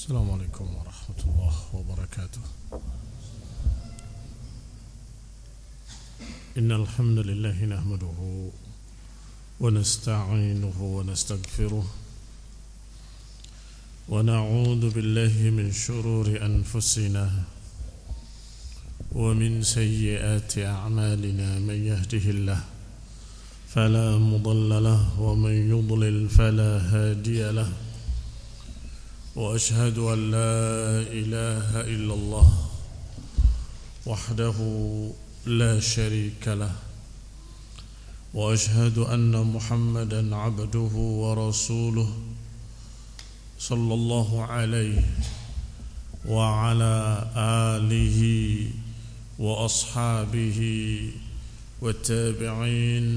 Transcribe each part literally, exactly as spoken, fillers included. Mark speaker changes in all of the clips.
Speaker 1: السلام عليكم ورحمة الله وبركاته. إن الحمد لله نحمده ونستعينه ونستغفره ونعوذ بالله من شرور أنفسنا ومن سيئات أعمالنا. من يهده الله فلا مضل له ومن يضلل فلا هادي له، وأشهد أن لا إله إلا الله وحده لا شريك له، وأشهد أن محمدا عبده ورسوله صلى الله عليه وعلى آله وأصحابه والتابعين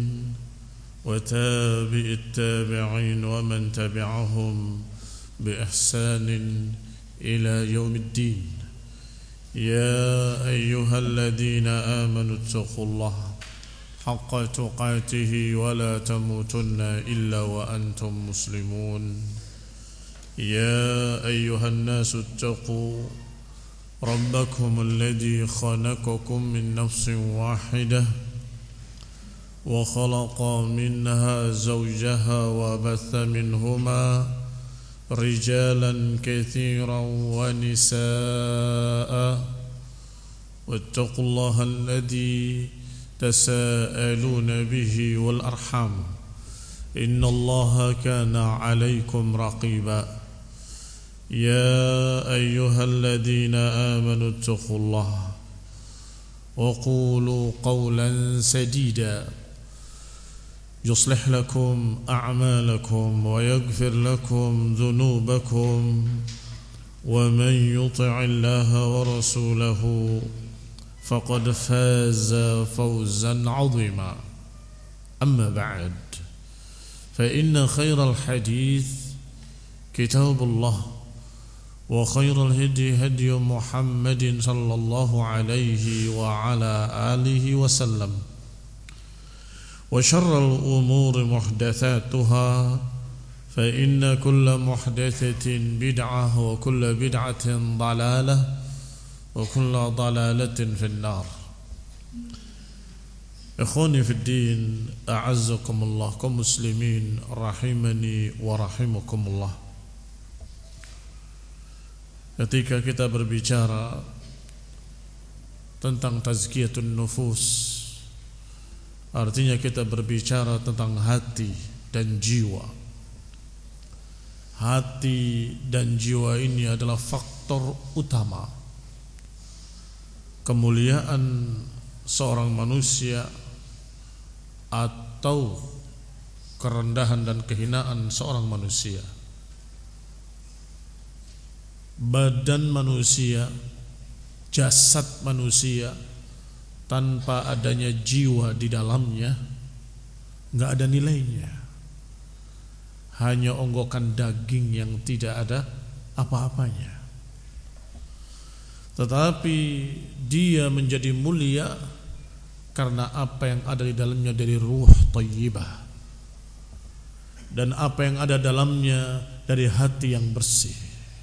Speaker 1: وتابع التابعين ومن تبعهم بإحسان إلى يوم الدين. يا أيها الذين آمنوا اتقوا الله حق تقاته ولا تموتن إلا وأنتم مسلمون. يا أيها الناس اتقوا ربكم الذي خلقكم من نفس واحدة وخلق منها زوجها وبث منهما رجالا كثيرا ونساء، واتقوا الله الذي تساءلون به والأرحام إن الله كان عليكم رقيبا. يا أيها الذين آمنوا اتقوا الله وقولوا قولا سديدا يصلح لكم أعمالكم ويغفر لكم ذنوبكم، ومن يطع الله ورسوله فقد فاز فوزا عظيما. أما بعد، فإن خير الحديث كتاب الله، وخير الهدي هدي محمد صلى الله عليه وعلى آله وسلم، وشر الأمور محدثاتها، فإن كل محدثة بدعة وكل بدعة ضلالة وكل ضلالة في النار. إخواني في الدين، أعزكم الله كمسلمين رحمني ورحمكم الله. Ketika kita berbicara tentang tazkiyatun nufus, artinya kita berbicara tentang hati dan jiwa. Hati dan jiwa ini adalah faktor utama kemuliaan seorang manusia atau kerendahan dan kehinaan seorang manusia. Badan manusia, jasad manusia tanpa adanya jiwa di dalamnya enggak ada nilainya. Hanya onggokan daging yang tidak ada apa-apanya. Tetapi dia menjadi mulia karena apa yang ada di dalamnya dari ruh thayyibah, dan apa yang ada dalamnya dari hati yang bersih.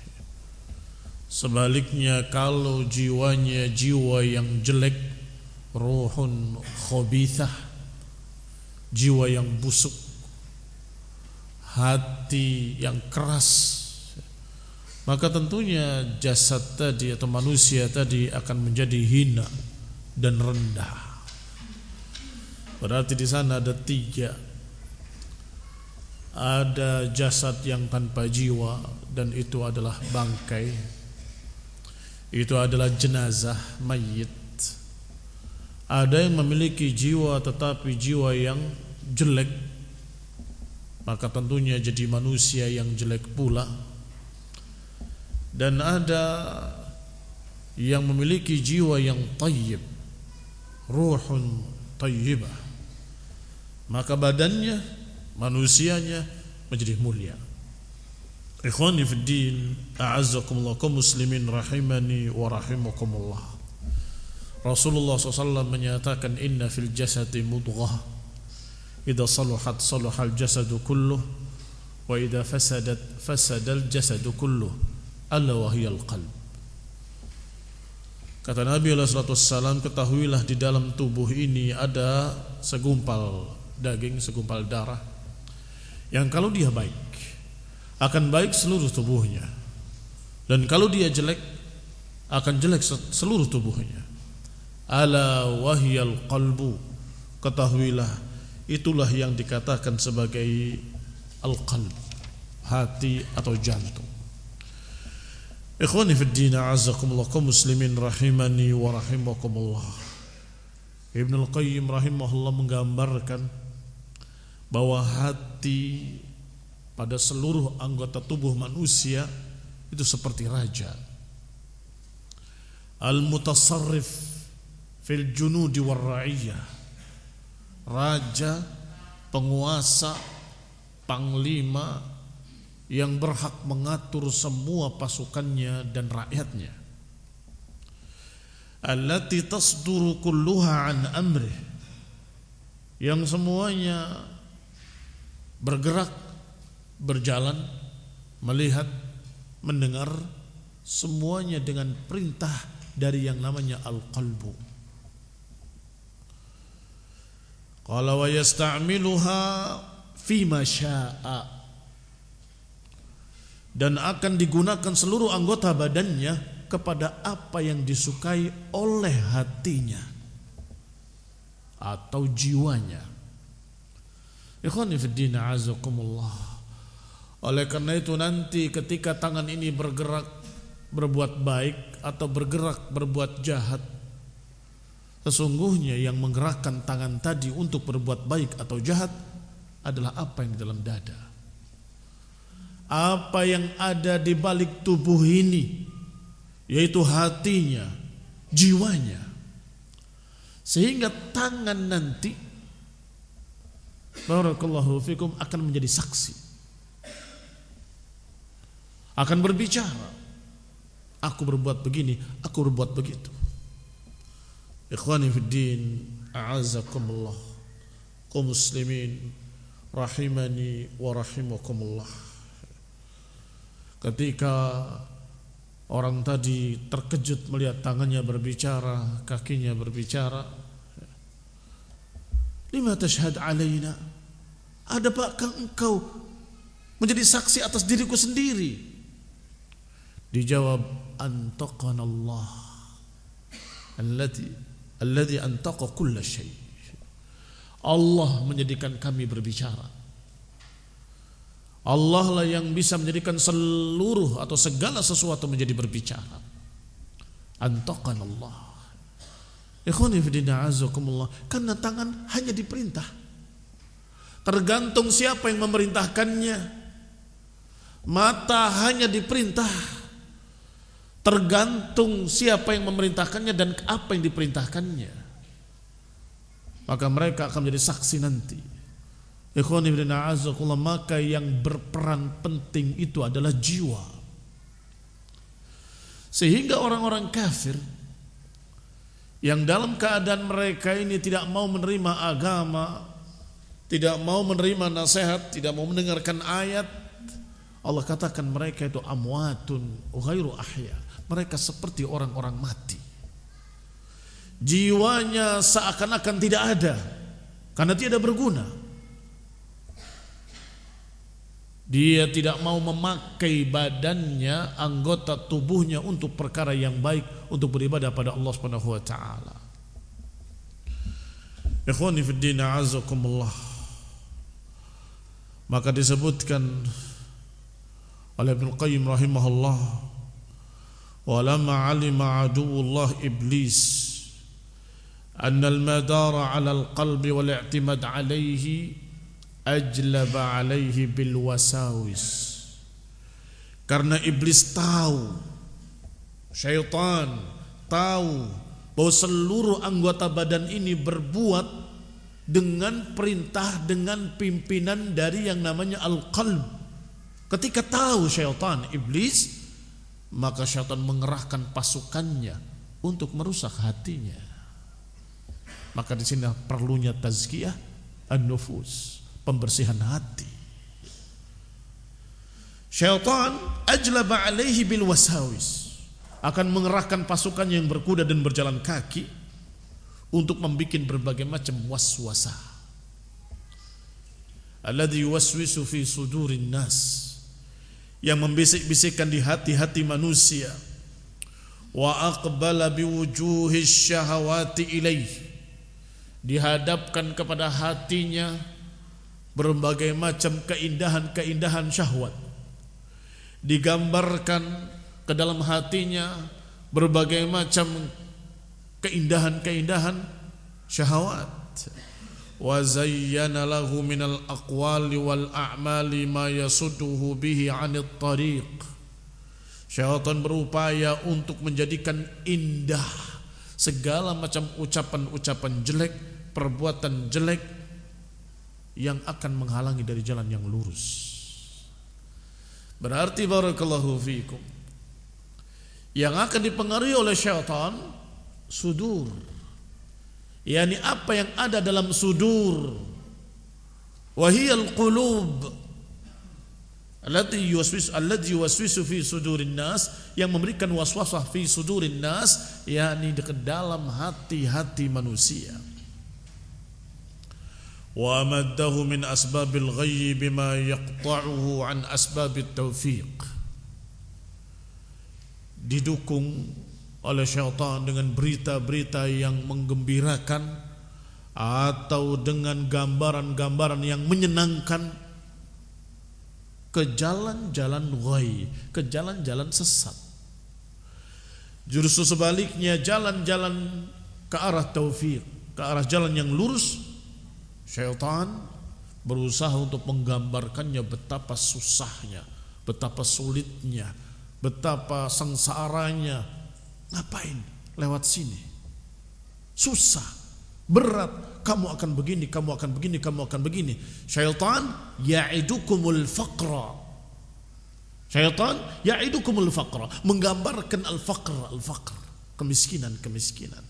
Speaker 1: Sebaliknya, kalau jiwanya jiwa yang jelek, ruhun khabithah, jiwa yang busuk, hati yang keras, maka tentunya jasad tadi atau manusia tadi akan menjadi hina dan rendah. Berarti di sana ada tiga. Ada jasad yang tanpa jiwa, dan itu adalah bangkai, itu adalah jenazah, mayit. Ada yang memiliki jiwa tetapi jiwa yang jelek, maka tentunya jadi manusia yang jelek pula. Dan ada yang memiliki jiwa yang tayyib, ruhun tayyibah, maka badannya, manusianya menjadi mulia. Ikhwani fid din, a'azzakumullah kaum muslimin rahimani wa rahimakumullah. Rasulullah shallallahu alaihi wasallam menyatakan, inna fil jasadi mudghah idza saluhat saluhal jasadu kulluh wa idza fasadat fasadal jasadu kulluh ala wahyal qalb. Kata Nabi alaihi salatu wassalam, ketahuilah di dalam tubuh ini ada segumpal daging, segumpal darah yang kalau dia baik akan baik seluruh tubuhnya, dan kalau dia jelek akan jelek seluruh tubuhnya. Ala wahyal qalbu, ketahuilah itulah yang dikatakan sebagai al-qalb, hati atau jantung. Ikhwani fid din, a'azzakumullah, kaum muslimin rahimani wa rahimakumullah. Ibnul Qayyim rahimahullah menggambarkan bahwa hati pada seluruh anggota tubuh manusia itu seperti raja, al-mutasarrif fil junudi war ra'iyah, raja, penguasa, panglima yang berhak mengatur semua pasukannya dan rakyatnya. Allati tasduru kulluha an amrih, yang semuanya bergerak, berjalan, melihat, mendengar, semuanya dengan perintah dari yang namanya al-qalbu. Qala wa yasta'miluha fima syaa, dan akan digunakan seluruh anggota badannya kepada apa yang disukai oleh hatinya atau jiwanya. Ikhwani fiddin, a'azakumullah. Oleh karena itu nanti ketika tangan ini bergerak berbuat baik atau bergerak berbuat jahat, sesungguhnya yang menggerakkan tangan tadi untuk berbuat baik atau jahat adalah apa yang di dalam dada, apa yang ada di balik tubuh ini, yaitu hatinya, jiwanya. Sehingga tangan nanti, barakallahu fikum, akan menjadi saksi, akan berbicara, aku berbuat begini, aku berbuat begitu. Ikhwani fiddin, a'azakumullah, kaum muslimin rahimani wa rahimakumullah. Ketika orang tadi terkejut melihat tangannya berbicara, kakinya berbicara, lima tashhad alaina, adapakah engkau menjadi saksi atas diriku sendiri? Dijawab, antaqana Allah alladzi alladzi antaqa kulla syai. Allah menjadikan kami berbicara. Allah lah yang bisa menjadikan seluruh atau segala sesuatu menjadi berbicara. Antaqana Allah. Ikhwani fillah, a'azakumullah. Karena tangan hanya diperintah, tergantung siapa yang memerintahkannya. Mata hanya diperintah, tergantung siapa yang memerintahkannya dan apa yang diperintahkannya. Maka mereka akan menjadi saksi nanti. Ikhwani fillah, a'azakumullah. Maka yang berperan penting itu adalah jiwa. Sehingga orang-orang kafir yang dalam keadaan mereka ini tidak mau menerima agama, tidak mau menerima nasihat, tidak mau mendengarkan ayat, Allah katakan mereka itu amwatun ghairu ahya. Mereka seperti orang-orang mati. Jiwanya seakan-akan tidak ada karena tidak berguna. Dia tidak mau memakai badannya, anggota tubuhnya untuk perkara yang baik, untuk beribadah pada Allah Subhanahu wa taala. Ikhwani fid din, a'azakumullah. Maka disebutkan oleh Ibnu Qayyim rahimahullah, wa lamma 'alima 'aduwullah iblis anna al-madara 'ala al-qalbi wal i'timad 'alayhi ajlaba alaihi bil wasawis. Karena iblis tahu, syaitan tahu bahwa seluruh anggota badan ini berbuat dengan perintah, dengan pimpinan dari yang namanya al-qalb. Ketika tahu syaitan, iblis, maka syaitan mengerahkan pasukannya untuk merusak hatinya. Maka di sini perlunya tazkiyah an-nufus, pembersihan hati. Syaitan ajlaba alaihi bil wasawis, akan mengerahkan pasukan yang berkuda dan berjalan kaki untuk membuat berbagai macam waswasa. Alladzi yuwaswisu fi sudurin nas, yang membisik-bisikkan di hati-hati manusia. Wa aqbala biwujuhis syahawati ilaih, dihadapkan kepada hatinya berbagai macam keindahan-keindahan syahwat, digambarkan ke dalam hatinya berbagai macam keindahan-keindahan syahwat. Wa zayyana lahu minal aqwali wal a'mali ma yasudduhu bihi 'anit tariq. Syaitan berupaya untuk menjadikan indah segala macam ucapan-ucapan jelek, perbuatan jelek yang akan menghalangi dari jalan yang lurus. Berarti barakallahu fiikum, yang akan dipengaruhi oleh syaitan sudur, yakni apa yang ada dalam sudur, wahiyal qulub allati yuwaswisu allati yuwaswisu fi sudurin nas, yang memberikan waswasah fi sudurin nas, yakni di dalam hati-hati manusia. Wa amaddahu min asbabil ghayyi bima yaqta'uhu an asbabit taufiq, didukung oleh syaitan dengan berita-berita yang menggembirakan atau dengan gambaran-gambaran yang menyenangkan ke jalan-jalan ghayy, ke jalan-jalan sesat. Justru sebaliknya, jalan-jalan ke arah taufik, ke arah jalan yang lurus, syaitan berusaha untuk menggambarkannya betapa susahnya, betapa sulitnya, betapa sengsaranya. Ngapain lewat sini? Susah, berat, kamu akan begini, kamu akan begini, kamu akan begini. Syaitan ya'idukumul faqra. Syaitan ya'idukumul faqra, menggambarkan al-faqr, al-faqr, kemiskinan, kemiskinan.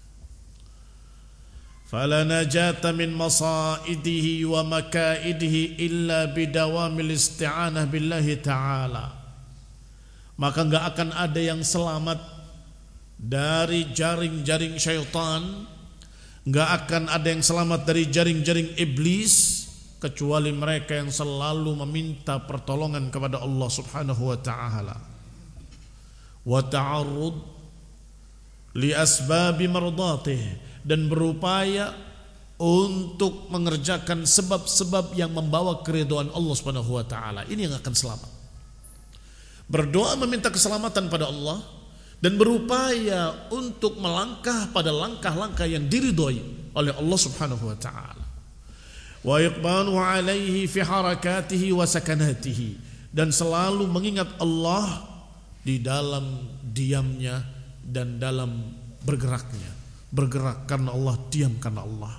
Speaker 1: Fala najata min masaidihi wa makaidihi illa bidawamil isti'anah billahi ta'ala. Maka enggak akan ada yang selamat dari jaring-jaring syaitan, enggak akan ada yang selamat dari jaring-jaring iblis, kecuali mereka yang selalu meminta pertolongan kepada Allah Subhanahu wa ta'ala, wa ta'arrud li asbabi mardatih, dan berupaya untuk mengerjakan sebab-sebab yang membawa keridhaan Allah Subhanahu wa taala. Ini yang akan selamat. Berdoa meminta keselamatan pada Allah dan berupaya untuk melangkah pada langkah-langkah yang diridhoi oleh Allah Subhanahu wa taala. Wa iqbalu alaihi fi harakatihi wa sakanatihi, dan selalu mengingat Allah di dalam diamnya dan dalam bergeraknya. Bergerak karena Allah, diam karena Allah.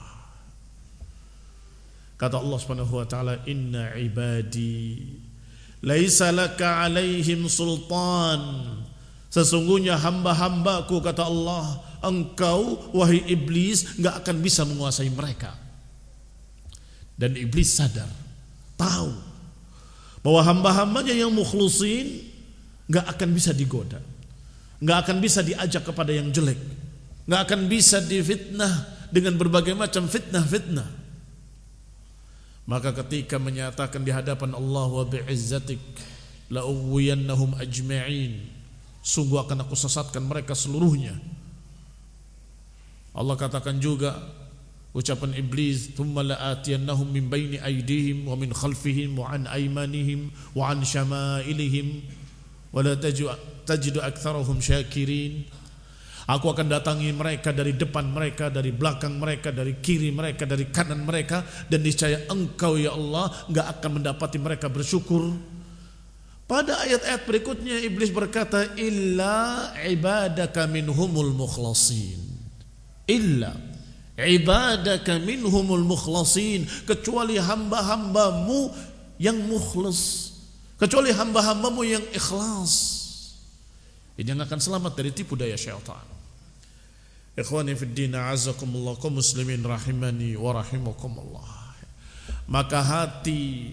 Speaker 1: Kata Allah Subhanahu wa taala, inna ibadi laisa laka alaihim sultan, sesungguhnya hamba-hambaku, kata Allah, engkau wahai iblis enggak akan bisa menguasai mereka. Dan iblis sadar, tahu bahwa hamba-hambanya yang mukhlisin enggak akan bisa digoda, enggak akan bisa diajak kepada yang jelek, nggak akan bisa difitnah dengan berbagai macam fitnah-fitnah. Maka ketika menyatakan di hadapan Allah, wa bi'izzatik la uwiyannahum ajma'in, sungguh akan aku sesatkan mereka seluruhnya. Allah katakan juga ucapan iblis, thumma la'atiyannahum min baini aydihim wa min khalfihim wa an aymanihim wa an syama'ilihim wa la tajidu aktsarahum syakirin. Aku akan datangi mereka dari depan mereka, dari belakang mereka, dari kiri mereka, dari kanan mereka, dan niscaya engkau ya Allah enggak akan mendapati mereka bersyukur. Pada ayat-ayat berikutnya iblis berkata, illa ibadaka minhumul mukhlasin, illa ibadaka minhumul mukhlasin, kecuali hamba-hambamu yang mukhlas, kecuali hamba-hambamu yang ikhlas. Ini yang akan selamat dari tipu daya syaitan. Ikhwani fid din, a'azzakumullah, kaum muslimin rahimani wa rahimakumullah. Maka hati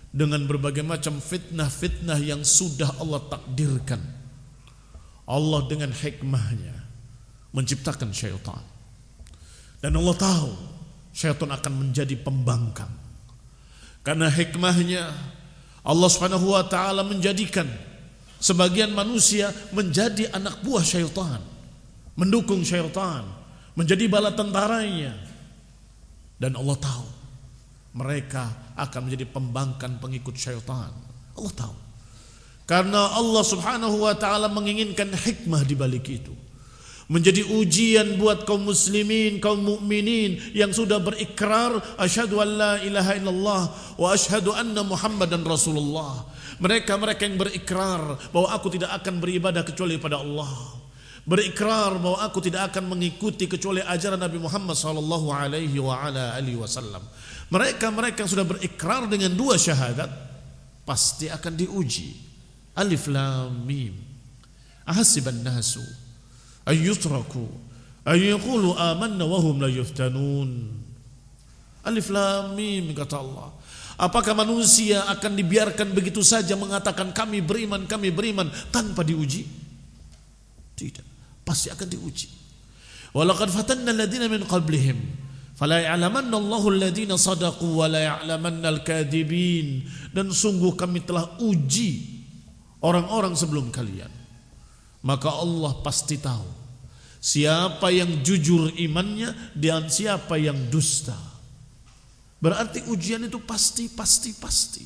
Speaker 1: dengan berbagai macam fitnah-fitnah yang sudah Allah takdirkan. Allah dengan hikmahnya menciptakan syaitan. Dan Allah tahu syaitan akan menjadi pembangkang. Karena hikmahnya Allah Subhanahu wa taala menjadikan sebagian manusia menjadi anak buah syaitan, mendukung syaitan, menjadi bala tentaranya. Dan Allah tahu mereka akan menjadi pembangkang pengikut syaitan. Allah tahu. Karena Allah Subhanahu wa taala menginginkan hikmah di balik itu. Menjadi ujian buat kaum muslimin, kaum mukminin yang sudah berikrar asyhadu an la ilaha illallah wa asyhadu anna Muhammadan Rasulullah. Mereka-mereka yang berikrar bahwa aku tidak akan beribadah kecuali pada Allah. Berikrar bahwa aku tidak akan mengikuti kecuali ajaran Nabi Muhammad sallallahu alaihi wa ala alihi wasallam. Mereka-mereka yang sudah berikrar dengan dua syahadat pasti akan diuji. Alif Lam Mim. Ahasiban nasu ayyutraku ayyaqulu amanna wa hum la yuftanun. Alif Lam Mim, kata Allah. Apakah manusia akan dibiarkan begitu saja mengatakan kami beriman, kami beriman tanpa diuji? Tidak, pasti akan diuji. Walaqad fatanna alladziina min qablihim fala ya'lamanna Allahu alladziina shadaqu wa la ya'lamanna al-kadzibin. Dan sungguh kami telah uji orang-orang sebelum kalian, maka Allah pasti tahu siapa yang jujur imannya dan siapa yang dusta. Berarti ujian itu pasti, pasti, pasti.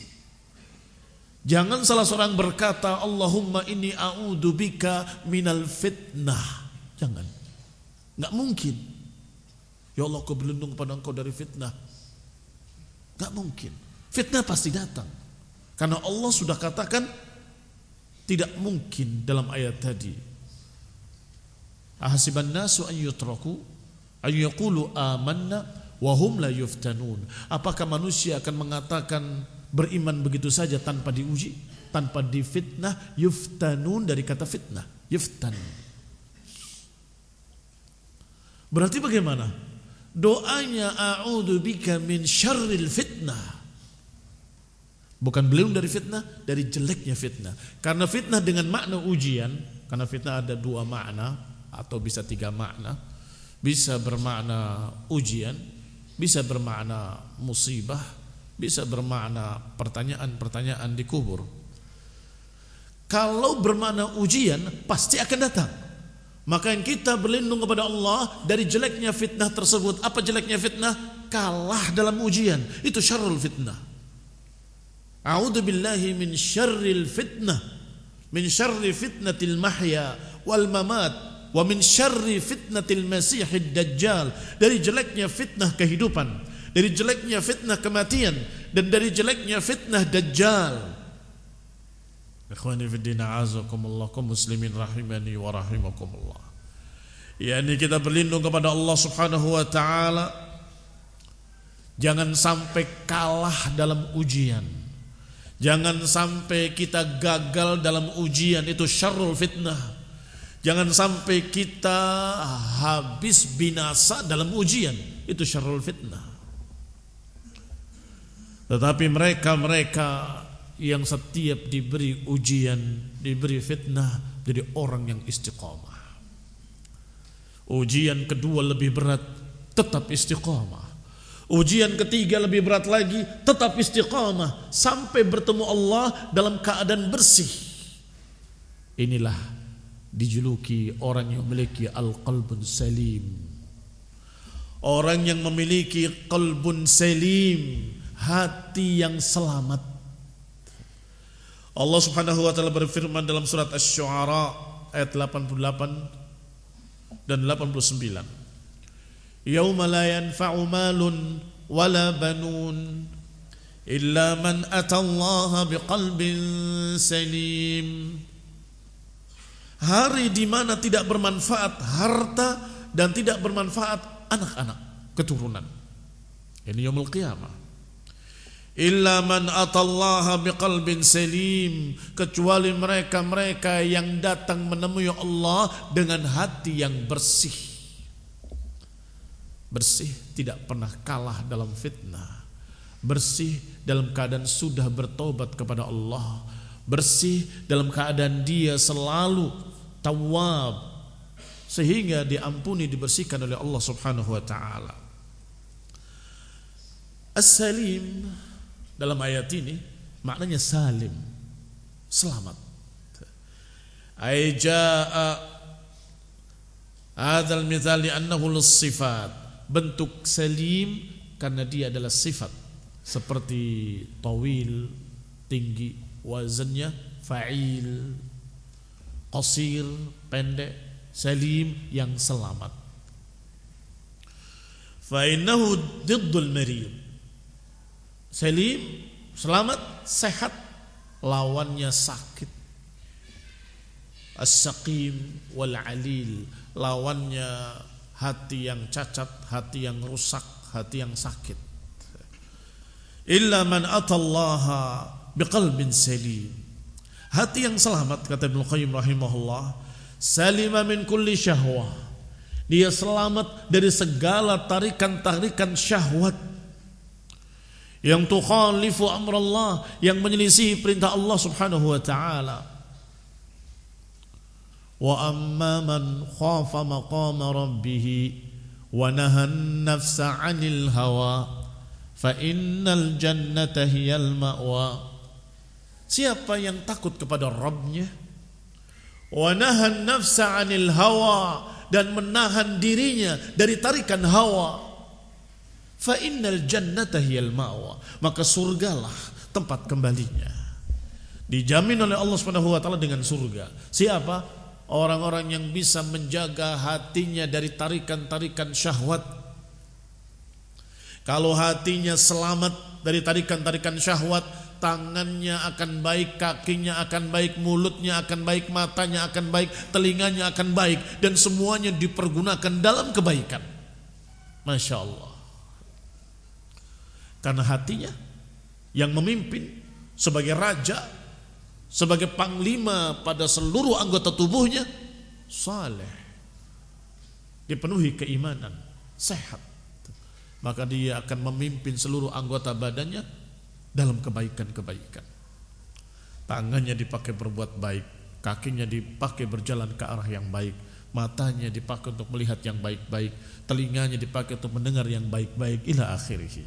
Speaker 1: Jangan salah seorang berkata Allahumma inni a'udzubika minal fitnah. Jangan. Enggak mungkin. Ya Allah, aku berlindung kepada Engkau dari fitnah. Enggak mungkin. Fitnah pasti datang. Karena Allah sudah katakan tidak mungkin dalam ayat tadi. Ahasiban nasu an yutraku an yaqulu amanna wahum la yuftanun. Apakah manusia akan mengatakan beriman begitu saja tanpa diuji, tanpa difitnah? Yuftanun dari kata fitnah, yuftan. Berarti bagaimana? Doanya a'udzubika min syarril fitnah. Bukan belum dari fitnah, dari jeleknya fitnah. Karena fitnah dengan makna ujian, karena fitnah ada dua makna atau bisa tiga makna. Bisa bermakna ujian, bisa bermakna musibah, bisa bermakna pertanyaan-pertanyaan di kubur. Kalau bermakna ujian pasti akan datang. Maka yang kita berlindung kepada Allah dari jeleknya fitnah tersebut. Apa jeleknya fitnah? Kalah dalam ujian. Itu syarrul fitnah. A'udzu billahi min syarril fitnah, min syarri fitnatil mahya wal mamat, wa min syarri fitnatil masihid dajjal. Dari jeleknya fitnah kehidupan, dari jeleknya fitnah kematian, dan dari jeleknya fitnah dajjal. Ikhwani fi din, a'azakumullah, kaum muslimin rahimani wa rahimakumullah. Yani kita berlindung kepada Allah Subhanahu wa taala. Jangan sampai kalah dalam ujian. Jangan sampai kita gagal dalam ujian, itu syarrul fitnah. Jangan sampai kita habis binasa dalam ujian, itu syarrul fitnah. Tetapi mereka-mereka yang setiap diberi ujian, diberi fitnah, jadi orang yang istiqamah. Ujian kedua lebih berat, tetap istiqamah. Ujian ketiga lebih berat lagi, tetap istiqamah sampai bertemu Allah dalam keadaan bersih. Inilah dijuluki orang yang memiliki al-qalbun salim. Orang yang memiliki qalbun salim, hati yang selamat. Allah Subhanahu wa taala berfirman dalam surat Asy-Syu'ara ayat delapan puluh delapan dan delapan puluh sembilan. Yauma la yanfa'u malun wala banun illa man atallaha biqalbin salim. Hari di mana tidak bermanfaat harta dan tidak bermanfaat anak-anak, keturunan. Ini yaumul qiyamah. Illa man atallaha biqalbin salim, kecuali mereka-mereka yang datang menemui Allah dengan hati yang bersih. Bersih tidak pernah kalah dalam fitnah. bersih dalam keadaan sudah bertobat kepada Allah, bersih dalam keadaan dia selalu tawwab, sehingga diampuni, dibersihkan oleh Allah Subhanahu wa taala. As-salim dalam ayat ini maknanya salim, selamat. Ai jaa hadzal mithal li annahu lis-sifat, bentuk salim karena dia adalah sifat, seperti tawil, tinggi, wazannya fa'il, qasir, pendek, salim, yang selamat. Fa innahu diddul marid, salim, selamat, sehat, lawannya sakit. As-saqim wal alil, lawannya hati yang cacat, hati yang rusak, hati yang sakit. Illa man atallaha biqalbin salim, hati yang selamat, kata Ibnu Qayyim rahimahullah, salima min kulli syahwah, dia selamat dari segala tarikan-tarikan syahwat yang tukhalifu amrallah, yang menyelisih perintah Allah Subhanahu wa taala. Wa amma man khafa maqama rabbih wa nahan nafsa 'anil hawa fa innal jannata hiyal ma'wa. Siapa yang takut kepada Rabbnya, wa nahan nafsa 'anil hawa, dan menahan dirinya dari tarikan hawa, fa innal jannata hiyal ma'wa, maka surgalah tempat kembalinya. Dijamin oleh Allah Subhanahu wa taala dengan surga. Siapa? Orang-orang yang bisa menjaga hatinya dari tarikan-tarikan syahwat. Kalau hatinya selamat dari tarikan-tarikan syahwat, tangannya akan baik, kakinya akan baik, mulutnya akan baik, matanya akan baik, telinganya akan baik, dan semuanya dipergunakan dalam kebaikan. Masya Allah. Karena hatinya yang memimpin sebagai raja, sebagai panglima pada seluruh anggota tubuhnya, saleh, dipenuhi keimanan, sehat, maka dia akan memimpin seluruh anggota badannya dalam kebaikan-kebaikan. Tangannya dipakai berbuat baik, kakinya dipakai berjalan ke arah yang baik, matanya dipakai untuk melihat yang baik-baik, telinganya dipakai untuk mendengar yang baik-baik, ila akhirih.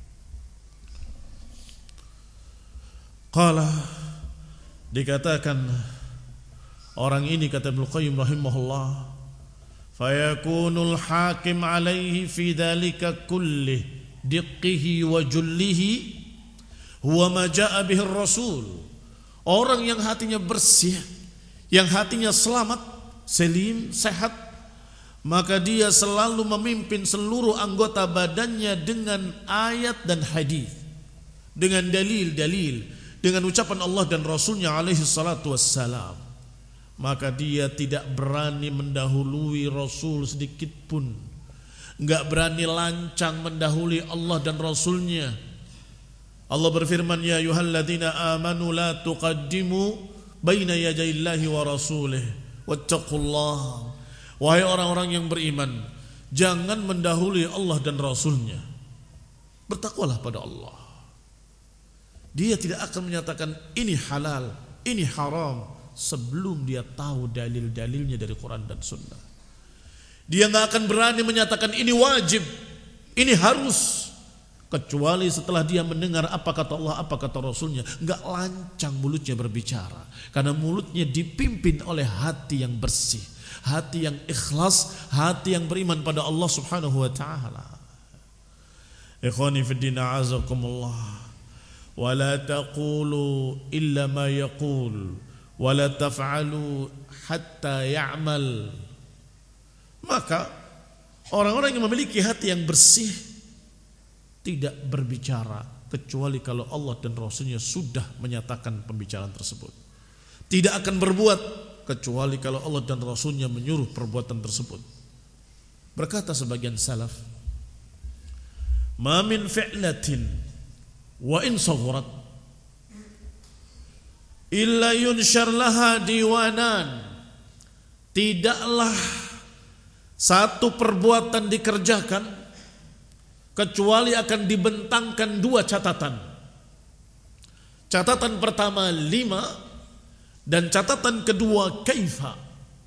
Speaker 1: Qala, dikatakan orang ini, kata Ibnu Qayyim rahimahullah, fayakunul hakim alaihi fi dhalika kullih diqqihi wa jullihi huwa ma jaa bihi rasul. Orang yang hatinya bersih, yang hatinya selamat, selim, sehat, maka dia selalu memimpin seluruh anggota badannya dengan ayat dan hadis, dengan dalil-dalil, dengan ucapan Allah dan Rasulnya alaihi salatu wassalam. Maka dia tidak berani mendahului Rasul sedikit pun, enggak berani lancang mendahului Allah dan Rasulnya. Allah berfirman, ya ayyuhalladzina amanu la tuqaddimu baina yadayillahi wa rasulih wattaqullah. Wahai orang-orang yang beriman, jangan mendahului Allah dan Rasulnya, bertakwalah pada Allah. Dia tidak akan menyatakan ini halal, ini haram, sebelum dia tahu dalil-dalilnya dari Quran dan Sunnah. Dia nggak akan berani menyatakan ini wajib, ini harus, kecuali setelah dia mendengar apa kata Allah, apa kata Rasulnya. Nggak lancang mulutnya berbicara, karena mulutnya dipimpin oleh hati yang bersih, hati yang ikhlas, hati yang beriman pada Allah Subhanahu wa taala. Ikhwani fid din, a'azakumullah. Wala taqulu illa ma yaqul wala taf'alu hatta ya'mal. Maka orang-orang yang memiliki hati yang bersih tidak berbicara kecuali kalau Allah dan Rasulnya sudah menyatakan pembicaraan tersebut. Tidak akan berbuat kecuali kalau Allah dan Rasulnya menyuruh perbuatan tersebut. Berkata sebagian salaf, ma min fi'latin wa in saghurat illa yunshar laha diwanan. Tidaklah satu perbuatan dikerjakan kecuali akan dibentangkan dua catatan. Catatan pertama lima dan catatan kedua kaifa.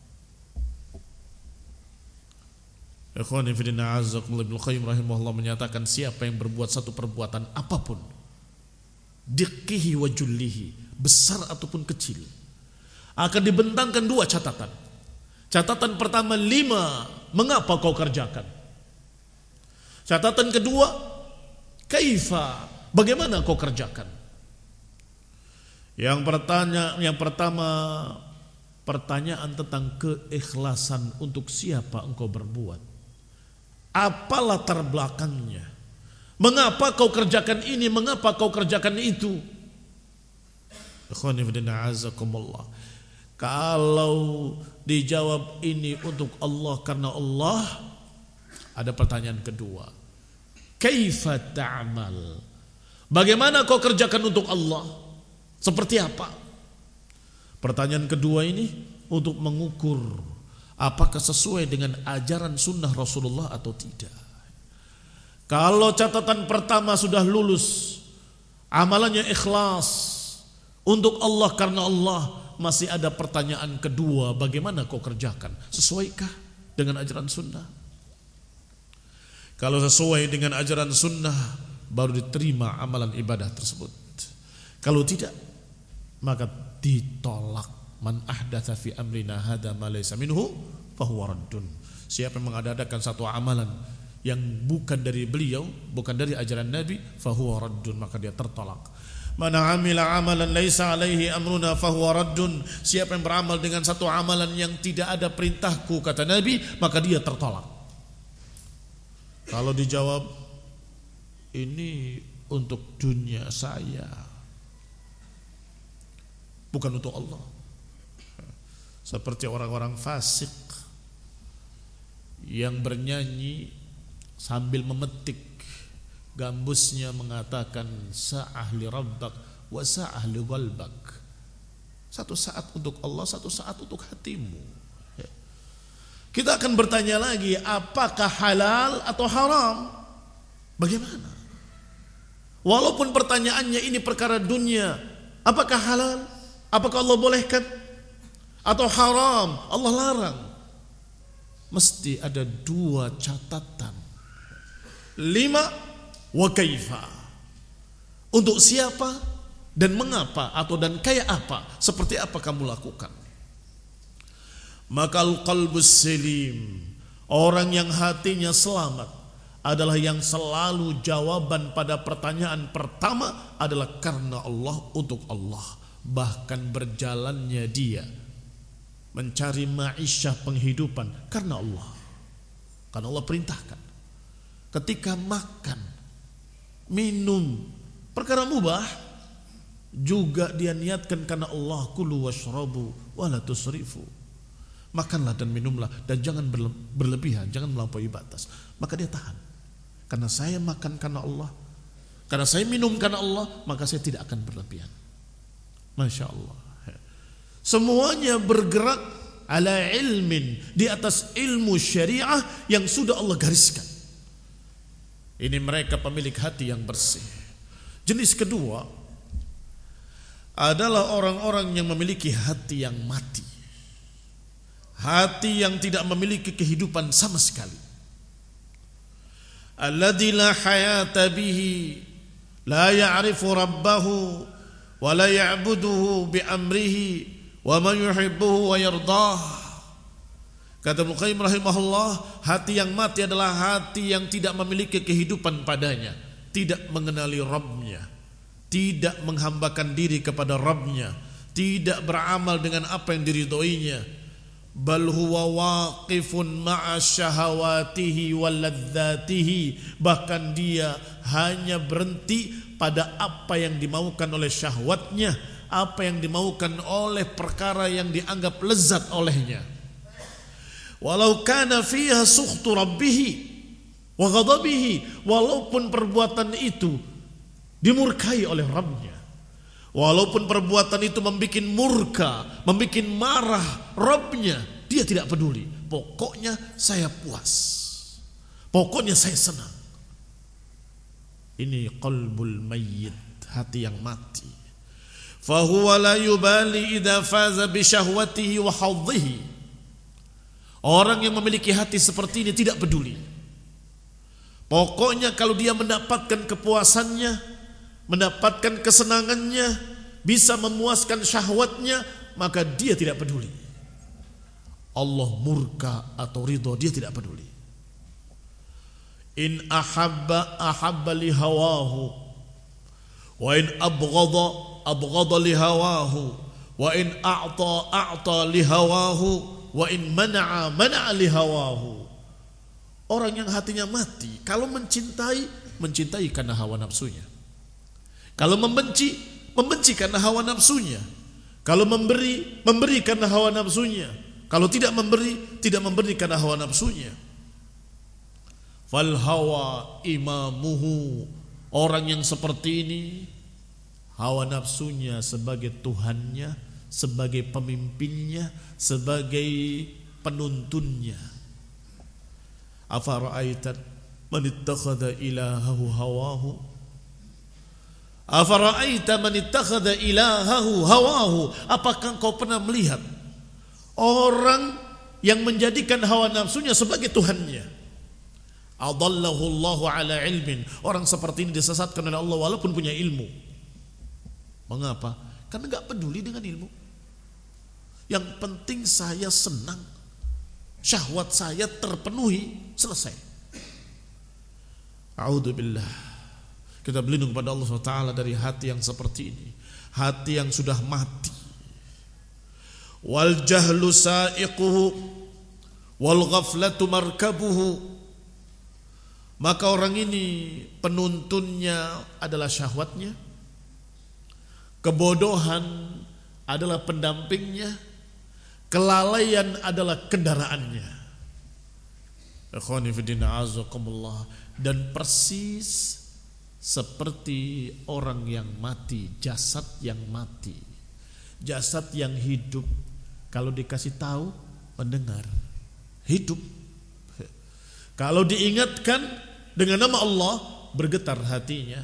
Speaker 1: Ikhwani fillah, azzakumullah, Ibnu Qayyim rahimahullah menyatakan siapa yang berbuat satu perbuatan apapun, diqihi wa jullihi, besar ataupun kecil, akan dibentangkan dua catatan. Catatan pertama lima, mengapa kau kerjakan? Catatan kedua, kaifa, bagaimana kau kerjakan? Yang pertanya, yang pertama pertanyaan tentang keikhlasan, untuk siapa engkau berbuat? Apa latar belakangnya? Mengapa kau kerjakan ini? Mengapa kau kerjakan itu? Ikhwani fillah, azakumullah. Kalau dijawab ini untuk Allah, karena Allah, ada pertanyaan kedua. Kaifa ta'mal? Bagaimana kau kerjakan untuk Allah? Seperti apa? Pertanyaan kedua ini untuk mengukur apakah sesuai dengan ajaran sunnah Rasulullah atau tidak. Kalau catatan pertama sudah lulus, amalannya ikhlas untuk Allah, karena Allah, masih ada pertanyaan kedua, bagaimana kau kerjakan? Sesuaikah dengan ajaran sunnah? Kalau sesuai dengan ajaran sunnah, baru diterima amalan ibadah tersebut. Kalau tidak, maka ditolak. Man ahdatsa fi amrina hadza ma laysa minhu fahuwa raddun. Siapa yang mengadakan satu amalan yang bukan dari beliau, bukan dari ajaran Nabi, fahuwa raddun, maka dia tertolak. Man amila amalan laisa alaihi amruna fahuwa raddun. Siapa yang beramal dengan satu amalan yang tidak ada perintahku, kata Nabi, maka dia tertolak. Kalau dijawab ini untuk dunia saya, bukan untuk Allah, seperti orang-orang fasik yang bernyanyi sambil memetik gambusnya, mengatakan sa'ah li rabbak wa sa'ah li qalbak. Satu saat untuk Allah, satu saat untuk hatimu. Kita akan bertanya lagi, apakah halal atau haram? Bagaimana? Walaupun pertanyaannya ini perkara dunia, apakah halal? Apakah Allah bolehkan? Atau haram, Allah larang? Mesti ada dua catatan. Lima, wa kaifa. Untuk siapa dan mengapa, atau dan kayak apa, seperti apa kamu lakukan. Maka al-qalbus salim, orang yang hatinya selamat, adalah yang selalu jawaban pada pertanyaan pertama adalah karena Allah, untuk Allah. Bahkan berjalannya dia mencari ma'isyah, penghidupan, karena Allah. Karena Allah perintahkan. Ketika makan, minum, perkara mubah, juga dia niatkan karena Allah. Kulu washrabu wala tusrifu. Makanlah dan minumlah, dan jangan berlebihan, jangan melampaui batas. Maka dia tahan. Karena saya makan karena Allah, karena saya minum karena Allah, maka saya tidak akan berlebihan. Masya Allah. Semuanya bergerak ala ilmin, di atas ilmu syariah yang sudah Allah gariskan. Ini mereka pemilik hati yang bersih. Jenis kedua adalah orang-orang yang memiliki hati yang mati, hati yang tidak memiliki kehidupan sama sekali. Alladzi la hayata bihi, la ya'rifu rabbahu wa la ya'buduhu bi amrihi wa man yuhibbuhu wa yardah. Kata Ibnu Qayyim rahimahullah, hati yang mati adalah hati yang tidak memiliki kehidupan padanya, tidak mengenali Rabbnya, tidak menghambakan diri kepada Rabbnya, tidak beramal dengan apa yang diridhoinya. Bal huwa waqifun ma'a syahawatihi wal ladzatihi, bahkan dia hanya berhenti pada apa yang dimaukan oleh syahwatnya, apa yang dimaukan oleh perkara yang dianggap lezat olehnya. Walau kana fiha sukhtu rabbih wa ghadabihi, walaupun perbuatan itu dimurkai oleh Rabbnya, walaupun perbuatan itu membuat murka, membuat marah Rabbnya, dia tidak peduli. Pokoknya saya puas, pokoknya saya senang. Ini qalbul mayyit, hati yang mati. Fahuwa la yubali idza faza bi syahwatihi wa hadhihi. Orang yang memiliki hati seperti ini tidak peduli. Pokoknya kalau dia mendapatkan kepuasannya, mendapatkan kesenangannya, bisa memuaskan syahwatnya, maka dia tidak peduli. Allah murka atau ridho, dia tidak peduli. In ahabba ahabba li hawahu, wa in abghadha abghadha li hawahu, wa in a'ta a'ta li hawahu, wa in mana'a mana'a li hawahu. Orang yang hatinya mati, kalau mencintai, mencintai karena hawa nafsunya. Kalau membenci, membenci karena hawa nafsunya. Kalau memberi, memberi karena hawa nafsunya. Kalau tidak memberi, tidak memberi karena hawa nafsunya. Fal hawa imamuhu. Orang yang seperti ini, hawa nafsunya sebagai Tuhannya, sebagai pemimpinnya, sebagai penuntunnya. Afara'aitat man ittakhadha ilahahu hawahu. Afara'aita man ittakhadha ilahahu hawahu. Apakah engkau pernah melihat orang yang menjadikan hawa nafsunya sebagai Tuhannya? Adallahu Allahu ala ilmin. Orang seperti ini disesatkan oleh Allah walaupun punya ilmu. Mengapa? Karena gak peduli dengan ilmu. Yang penting saya senang, syahwat saya terpenuhi, selesai. A'udzubillah. Kita berlindung pada Allah subhanahu wa taala dari hati yang seperti ini, hati yang sudah mati. Wal jahlu sa'iquhu wal ghaflatu markabuhu. Maka orang ini penuntunnya adalah syahwatnya, kebodohan adalah pendampingnya, kelalaian adalah kendaraannya. Ikhwani fillah azakumullah. Dan persis seperti orang yang mati, jasad yang mati, jasad yang hidup, kalau dikasih tahu mendengar, hidup. Kalau diingatkan dengan nama Allah, bergetar hatinya.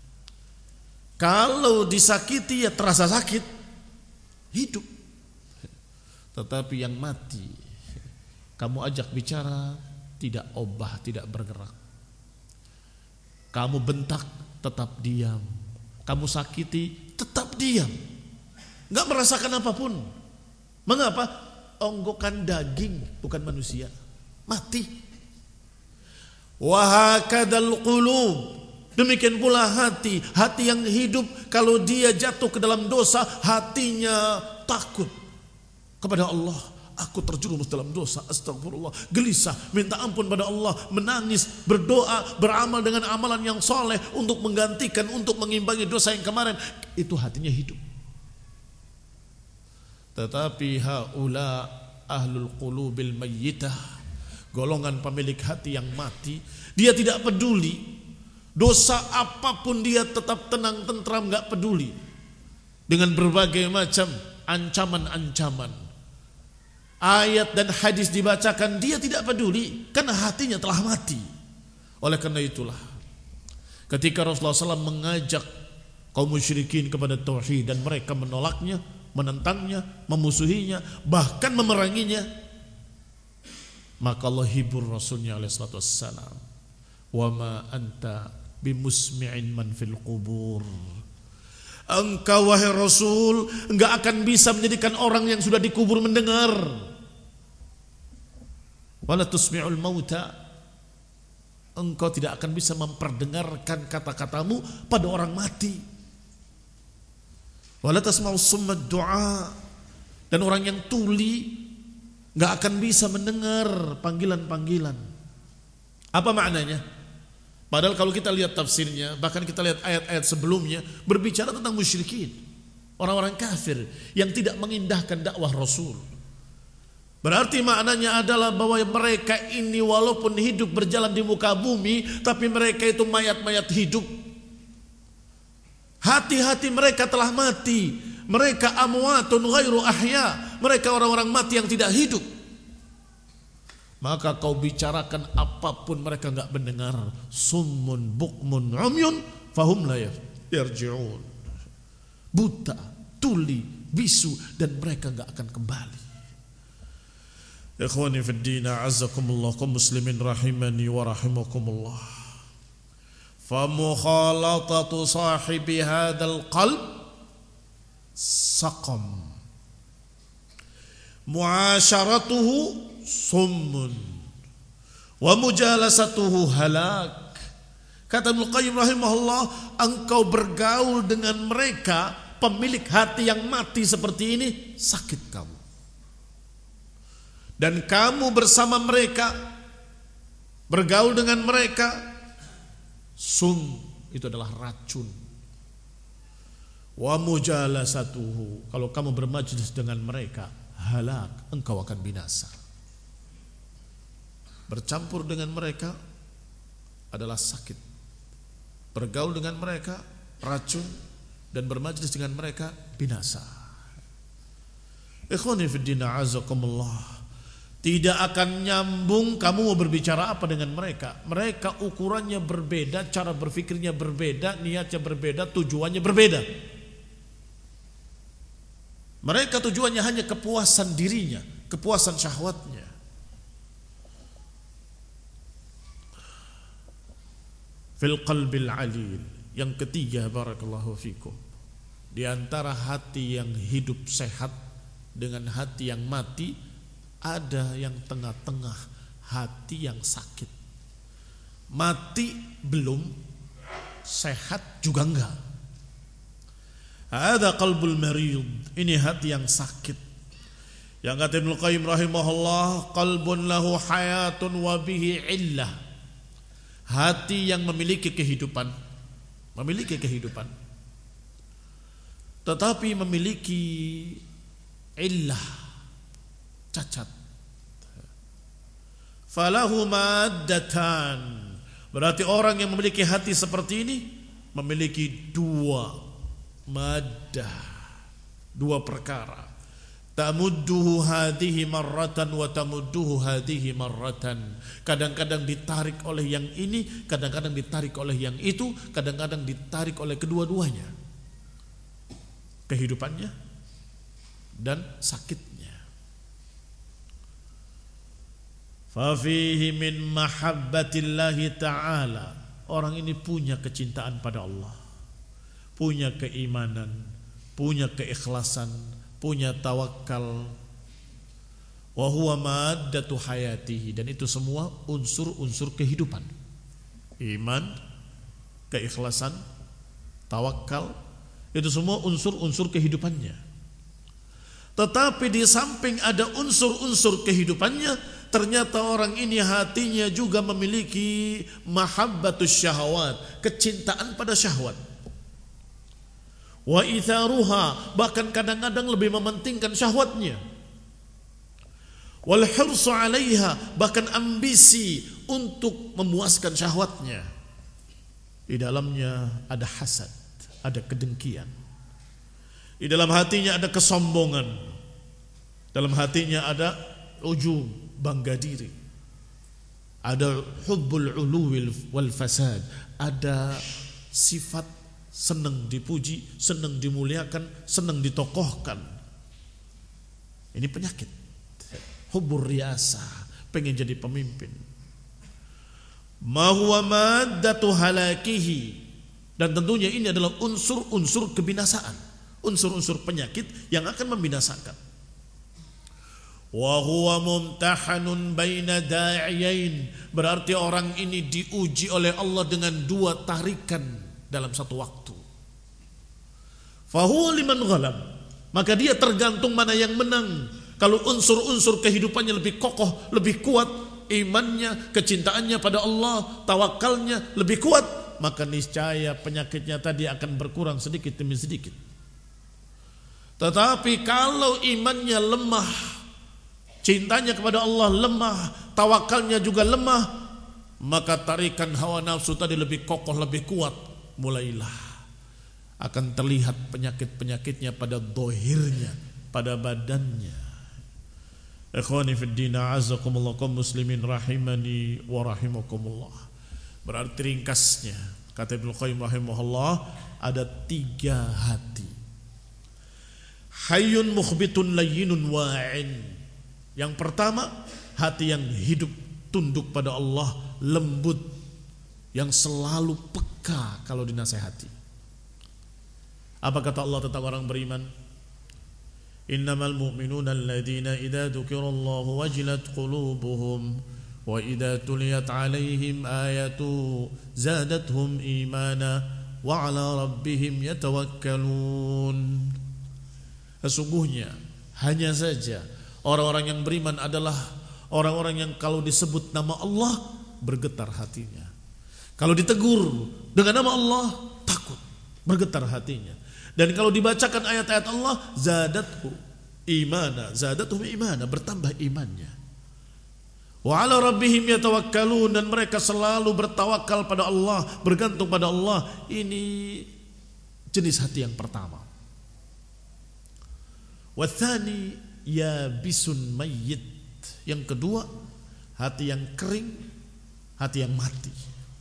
Speaker 1: Kalau disakiti ya terasa sakit, hidup. Tetapi yang mati, kamu ajak bicara, tidak obah, tidak bergerak. Kamu bentak, tetap diam. Kamu sakiti, tetap diam. Gak merasakan apapun. Mengapa? Onggokan daging, bukan manusia. Mati. Wahakadal qulub. Demikian pula hati. Hati yang hidup, kalau dia jatuh ke dalam dosa, hatinya takut kepada Allah. Aku terjerumus dalam dosa, astagfirullah, gelisah, minta ampun pada Allah, menangis, berdoa, beramal dengan amalan yang soleh untuk menggantikan, untuk mengimbangi dosa yang kemarin. Itu hatinya hidup. Tetapi haula ahlul qulubil mayyitah, golongan pemilik hati yang mati, dia tidak peduli dosa apapun, dia tetap tenang tentram, gak peduli dengan berbagai macam ancaman-ancaman. Ayat dan hadis dibacakan, dia tidak peduli karena hatinya telah mati. Oleh karena itulah, ketika Rasulullah shallallahu alaihi wasallam mengajak kaum musyrikin kepada tauhid dan mereka menolaknya, menentangnya, memusuhinya, bahkan memeranginya, maka Allah hibur Rasulnya alaihi salatu wassalam. Wa ma anta bimusmi'in man fil qubur. Engkau wahai Rasul enggak akan bisa menjadikan orang yang sudah dikubur mendengar. Wala tusmi'ul mauta. Engkau tidak akan bisa memperdengarkan kata-katamu pada orang mati. Wala tasma'us summad du'a. Dan orang yang tuli enggak akan bisa mendengar panggilan-panggilan. Apa maknanya? Padahal kalau kita lihat tafsirnya, bahkan kita lihat ayat-ayat sebelumnya, berbicara tentang musyrikin, orang-orang kafir yang tidak mengindahkan dakwah Rasul. Berarti maknanya adalah bahwa mereka ini walaupun hidup berjalan di muka bumi, tapi mereka itu mayat-mayat hidup. Hati-hati mereka telah mati. Mereka amwatun ghairu ahya. Mereka orang-orang mati yang tidak hidup. maka kau bicarakan apapun mereka enggak mendengar. Summun bukmun umyun fahum la yarji'un. Buta, tuli, bisu, dan mereka enggak akan kembali. Ikhwani fid din, a'azzakumullah, kaum muslimin rahimani wa rahimakumullah. Fa mukhalatatu sahibi hadzal qalb saqam, muasyaratuhu summun, wa mujalasatuhu halak. Kata Ibnu Qayyim rahimahullah, engkau bergaul dengan mereka pemilik hati yang mati seperti ini, sakit kamu. Dan kamu bersama mereka, bergaul dengan mereka, sum, itu adalah racun. Wa mujalasatuhu, kalau kamu bermajlis dengan mereka, halak, engkau akan binasa. Bercampur dengan mereka adalah sakit. Bergaul dengan mereka racun, dan bermajlis dengan mereka binasa. Ikhwani fid din, a'azzakumullah. Tidak akan nyambung kamu mau berbicara apa dengan mereka. Mereka ukurannya berbeda, cara berfikirnya berbeda, niatnya berbeda, tujuannya berbeda. Mereka tujuannya hanya kepuasan dirinya, kepuasan syahwatnya. Fil qalbil alil. Yang ketiga, barakallahu fikum, di antara hati yang hidup sehat dengan hati yang mati, ada yang tengah-tengah, hati yang sakit. Mati belum, sehat juga enggak. Ada qalbul marid, ini hati yang sakit. Yang kata Ibnu Qayyim rahimahullah, qalbun lahu hayatun wa bihi illah. Hati yang memiliki kehidupan, memiliki kehidupan, tetapi memiliki illah, cacat. Falahu maddatan, berarti orang yang memiliki hati seperti ini memiliki dua maddah, dua perkara. Tamudduhu hadhihi marratan wa tamudduhu hadhihi marratan. Kadang-kadang ditarik oleh yang ini, kadang-kadang ditarik oleh yang itu, kadang-kadang ditarik oleh kedua-duanya, kehidupannya dan sakitnya. Fa fihi min mahabbatillahi ta'ala, orang ini punya kecintaan pada Allah, punya keimanan, punya keikhlasan, punya tawakal. Wa huwa maddatu hayatihi, dan itu semua unsur-unsur kehidupan. Iman, keikhlasan, tawakal, itu semua unsur-unsur kehidupannya. Tetapi di samping ada unsur-unsur kehidupannya, ternyata orang ini hatinya juga memiliki mahabbatus syahwat, kecintaan pada syahwat. Wa itharuha, bahkan kadang-kadang lebih mementingkan syahwatnya. Wal hirsu 'alaiha, bahkan ambisi untuk memuaskan syahwatnya. Di dalamnya ada hasad, ada kedengkian. Di dalam hatinya ada kesombongan. Dalam hatinya ada ujub, bangga diri. Ada hubbul uluwil wal fasad, ada sifat senang dipuji, senang dimuliakan, senang ditokohkan. Ini penyakit. Hubbur riyasah, pengen jadi pemimpin. Ma huwa maddatu halakihi, dan tentunya ini adalah unsur-unsur kebinasaan, unsur-unsur penyakit yang akan membinasakan. Wa huwa mumtahanun baina da'iyain, berarti orang ini diuji oleh Allah dengan dua tarikan dalam satu waktu. Fahuwa liman ghalab, maka dia tergantung mana yang menang. Kalau unsur-unsur kehidupannya lebih kokoh, lebih kuat, imannya, kecintaannya pada Allah, tawakalnya lebih kuat, maka niscaya penyakitnya tadi akan berkurang sedikit demi sedikit. Tetapi kalau imannya lemah, cintanya kepada Allah lemah, tawakalnya juga lemah, maka tarikan hawa nafsu tadi lebih kokoh, lebih kuat. Mulailah akan terlihat penyakit-penyakitnya pada dohirnya, pada badannya. Ikhwani fid din, a'azzakumullah kaum muslimin rahimani wa rahimakumullah. Berarti ringkasnya kata Ibnu Qayyim rahimahullah ada tiga hati. Hayyun mukhbitun layyinun wa'in. Yang pertama, hati yang hidup tunduk pada Allah, lembut, yang selalu peka kalau dinasehati. Apa kata Allah tentang orang beriman? Innamal mu'minuna alladhina idza dzukirallahu wajilat qulubuhum wa idza tuliyat 'alaihim ayatu zadatuhum imana wa 'ala rabbihim yatawakkalun. Sesungguhnya hanya saja orang-orang yang beriman adalah orang-orang yang kalau disebut nama Allah bergetar hatinya. Kalau ditegur dengan nama Allah takut, bergetar hatinya. Dan kalau dibacakan ayat-ayat Allah, zadathu imana, zadatuhum imana, bertambah imannya. Wa 'ala rabbihim yatawakkalun, dan mereka selalu bertawakal pada Allah, bergantung pada Allah. Ini jenis hati yang pertama. Wa tsani yabisun mayyit, yang kedua hati yang kering, hati yang mati.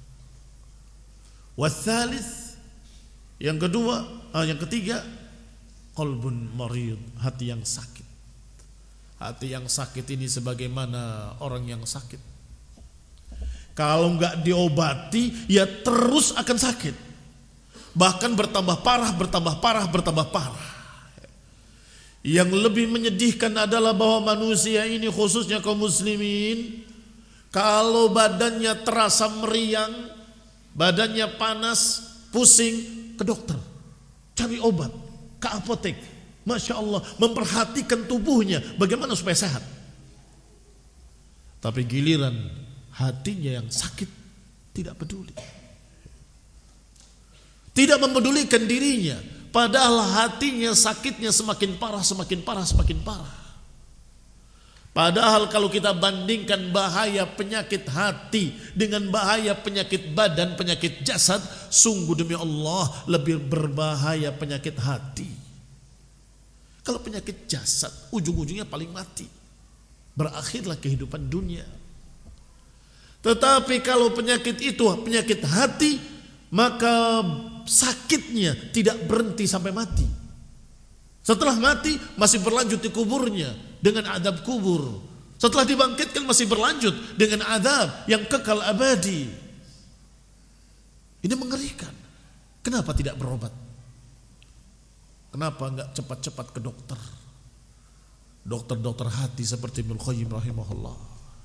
Speaker 1: Wa tsalits, yang kedua Ah, yang ketiga, qalbun marid, hati yang sakit. Hati yang sakit ini sebagaimana orang yang sakit. Kalau enggak diobati, ya terus akan sakit. Bahkan bertambah parah, bertambah parah, bertambah parah. Yang lebih menyedihkan adalah bahwa manusia ini, khususnya kaum muslimin, kalau badannya terasa meriang, badannya panas, pusing, ke dokter. Cari obat, ke apotek. Masya Allah, memperhatikan tubuhnya bagaimana supaya sehat. Tapi giliran hatinya yang sakit, tidak peduli, tidak mempedulikan dirinya. Padahal hatinya sakitnya semakin parah, semakin parah, semakin parah. Padahal kalau kita bandingkan bahaya penyakit hati dengan bahaya penyakit badan, penyakit jasad, sungguh demi Allah lebih berbahaya penyakit hati. Kalau penyakit jasad, ujung-ujungnya paling mati, berakhirlah kehidupan dunia. Tetapi kalau penyakit itu penyakit hati, maka sakitnya tidak berhenti sampai mati. Setelah mati masih berlanjut di kuburnya dengan adab kubur. Setelah dibangkitkan masih berlanjut dengan adab yang kekal abadi. Ini mengerikan. Kenapa tidak berobat? Kenapa enggak cepat-cepat ke dokter? Dokter-dokter hati seperti Ibnu Qayyim rahimahullah.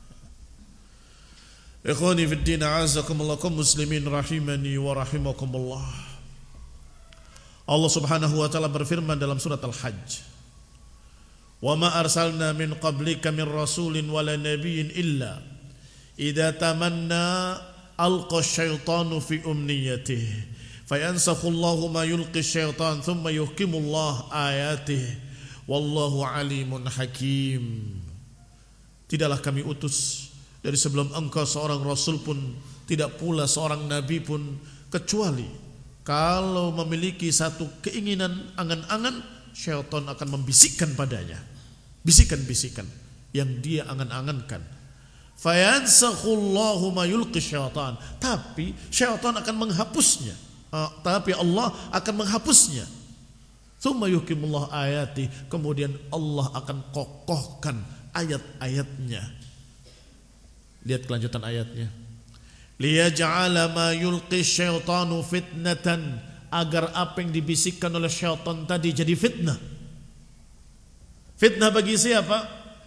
Speaker 1: Ikhwani fid din, a'azzakumullah kaum muslimin rahimani wa rahimakumullah. Allah Subhanahu wa taala berfirman dalam surat Al-Hajj, "Wa ma arsalna min qablika min rasulin wala nabiyyin illa idza tamanna alqa asyaitanu fi umniyatihi fayansakhu Allahu ma yulqi asyaitan thumma yuhkimullahu ayatihi wallahu alimun hakim." Tidaklah kami utus dari sebelum engkau seorang rasul pun, tidak pula seorang nabi pun, kecuali kalau memiliki satu keinginan, angan-angan, syaitan akan membisikkan padanya bisikan-bisikan yang dia angan-angankan. Fayansakhullahu ma yulqi syaitan, tapi syaitan akan menghapusnya. Uh, tapi Allah akan menghapusnya. Tsumma yuhkimullah ayati, kemudian Allah akan kokohkan ayat-ayatnya. Lihat kelanjutan ayatnya. Liyaj'ala ma yulqi syaitanu fitnatan, agar apa yang dibisikkan oleh syaitan tadi jadi fitnah. Fitnah bagi siapa?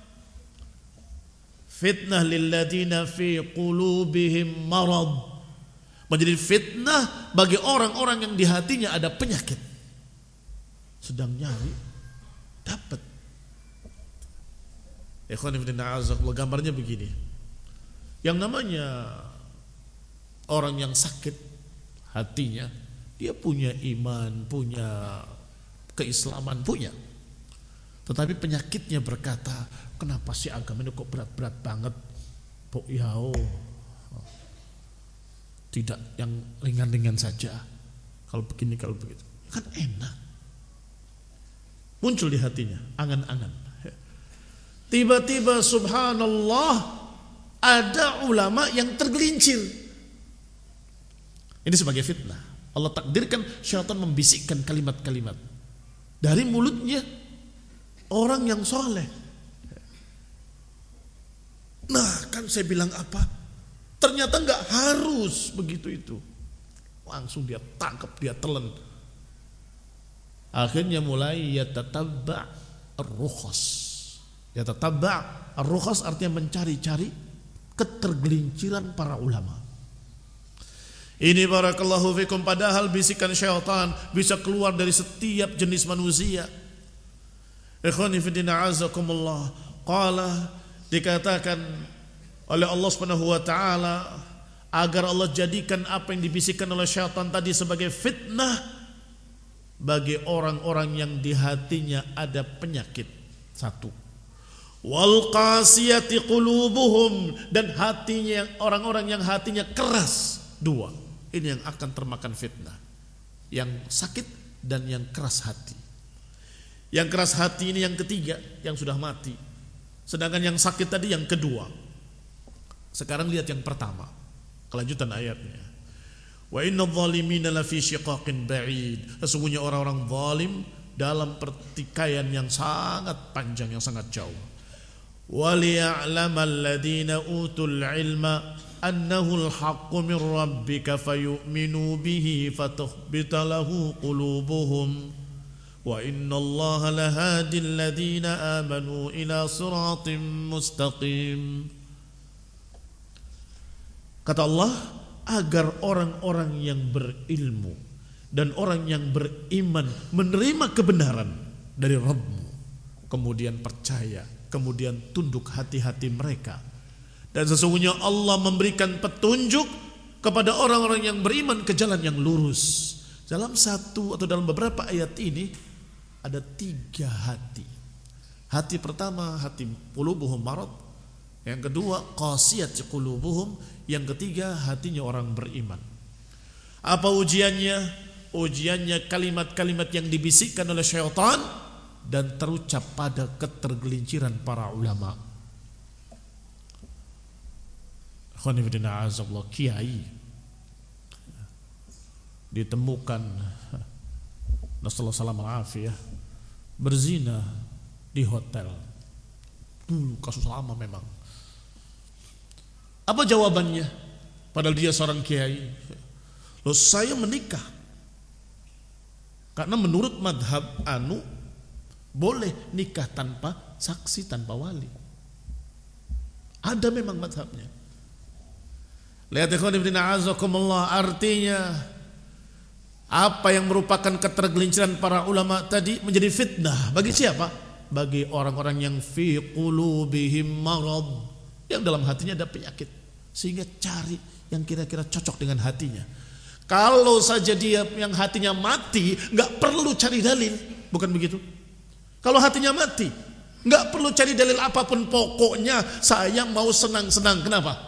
Speaker 1: Fitnah lilladina fi qulubihim marad, menjadi fitnah bagi orang-orang yang di hatinya ada penyakit. Sedang nyari, dapat. Ikhwan fillah, gambarnya begini. Yang namanya orang yang sakit hatinya, dia punya iman, punya keislaman, punya. Tetapi penyakitnya berkata, kenapa sih agama ini kok berat-berat banget? Pok yao. Tidak yang ringan-ringan saja. Kalau begini, kalau begitu. Kan enak. Muncul di hatinya angan-angan. Tiba-tiba subhanallah ada ulama yang tergelincir. Ini sebagai fitnah. Allah takdirkan syaitan membisikkan kalimat-kalimat dari mulutnya orang yang soleh. Nah, kan saya bilang apa? Ternyata nggak harus begitu itu. Langsung dia tangkap, dia telan. Akhirnya mulai yatatabba ar-rukhas. Yatatabba ar-rukhas artinya mencari-cari ketergelinciran para ulama. Ini barakallahu fikum, padahal bisikan syaitan bisa keluar dari setiap jenis manusia. Ikhwani fillah azakumullah. Qala, dikatakan oleh Allah Subhanahu wa taala agar Allah jadikan apa yang dibisikkan oleh syaitan tadi sebagai fitnah bagi orang-orang yang di hatinya ada penyakit. Satu. Wal qasiyati qulubuhum, dan hatinya orang-orang yang hatinya keras. Dua. Ini yang akan termakan fitnah. Yang sakit dan yang keras hati. Yang keras hati ini yang ketiga, yang sudah mati. Sedangkan yang sakit tadi yang kedua. Sekarang lihat yang pertama, kelanjutan ayatnya. Wa inna dhalimina lafi syiqaqin ba'id. Sesungguhnya orang-orang zalim dalam pertikaian yang sangat panjang, yang sangat jauh. Wa liya'lamal ladzina utul ilma annahu al-haqqu min rabbika fayu'minu bihi fatukhbita lahu qulubuhum wa innallaha lahadil ladzina amanu ila siratim mustaqim. Kata Allah, agar orang-orang yang berilmu dan orang yang beriman menerima kebenaran dari Rabbmu, kemudian percaya, kemudian tunduk hati-hati mereka. Dan sesungguhnya Allah memberikan petunjuk kepada orang-orang yang beriman ke jalan yang lurus. Dalam satu atau dalam beberapa ayat ini ada tiga hati. Hati pertama hati qulubuhum marad, yang kedua qasiyat qulubuhum, yang ketiga hatinya orang beriman. Apa ujiannya? Ujiannya kalimat-kalimat yang dibisikkan oleh syaitan dan terucap pada ketergelinciran para ulama. Khonifidina azabullah, kiai ditemukan nasallahu salam al-afiyah berzina di hotel. Dulu kasus lama memang. Apa jawabannya? Padahal dia seorang kiai. Loh, saya menikah karena menurut madhab anu boleh nikah tanpa saksi, tanpa wali. Ada memang madhabnya. Lihat ikhwan ibn a'azakumullah, artinya apa yang merupakan ketergelinciran para ulama tadi menjadi fitnah bagi siapa? Bagi orang-orang yang fi qulubihim marad, yang dalam hatinya ada penyakit, sehingga cari yang kira-kira cocok dengan hatinya. Kalau saja dia yang hatinya mati, nggak perlu cari dalil, bukan begitu? Kalau hatinya mati, nggak perlu cari dalil apapun, pokoknya saya mau senang-senang. Kenapa?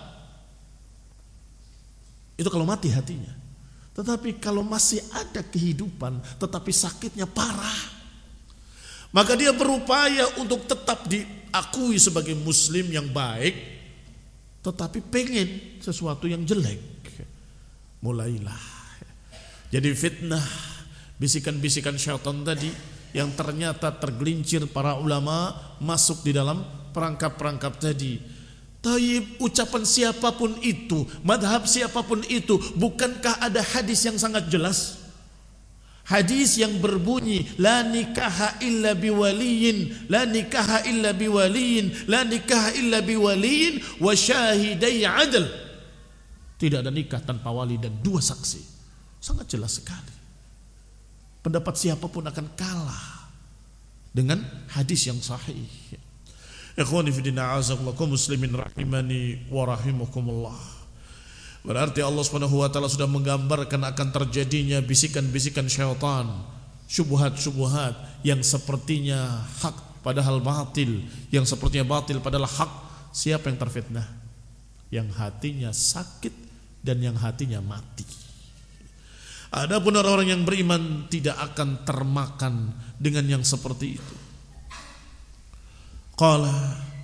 Speaker 1: Itu kalau mati hatinya. Tetapi kalau masih ada kehidupan, tetapi sakitnya parah, maka dia berupaya untuk tetap diakui sebagai muslim yang baik, tetapi pengen sesuatu yang jelek. Mulailah jadi fitnah bisikan-bisikan syaitan tadi, yang ternyata tergelincir para ulama masuk di dalam perangkap-perangkap tadi. Taib, ucapan siapapun itu, madhab siapapun itu, bukankah ada hadis yang sangat jelas? Hadis yang berbunyi la nikaha illa biwaliyin, la nikaha illa biwaliyin, la nikaha illa biwaliyin wa syahidai adl. Tidak ada nikah tanpa wali dan dua saksi. Sangat jelas sekali. Pendapat siapapun akan kalah dengan hadis yang sahih. Ikhwani fillah a'azakumullah, muslimin rahimani wa rahimakumullah. Berarti Allah Subhanahu wa taala sudah menggambarkan akan terjadinya bisikan-bisikan syaitan, syubhat-syubhat yang sepertinya hak padahal batil, yang sepertinya batil padahal hak. Siapa yang terfitnah? Yang hatinya sakit dan yang hatinya mati. Adapun orang-orang yang beriman tidak akan termakan dengan yang seperti itu. Qala,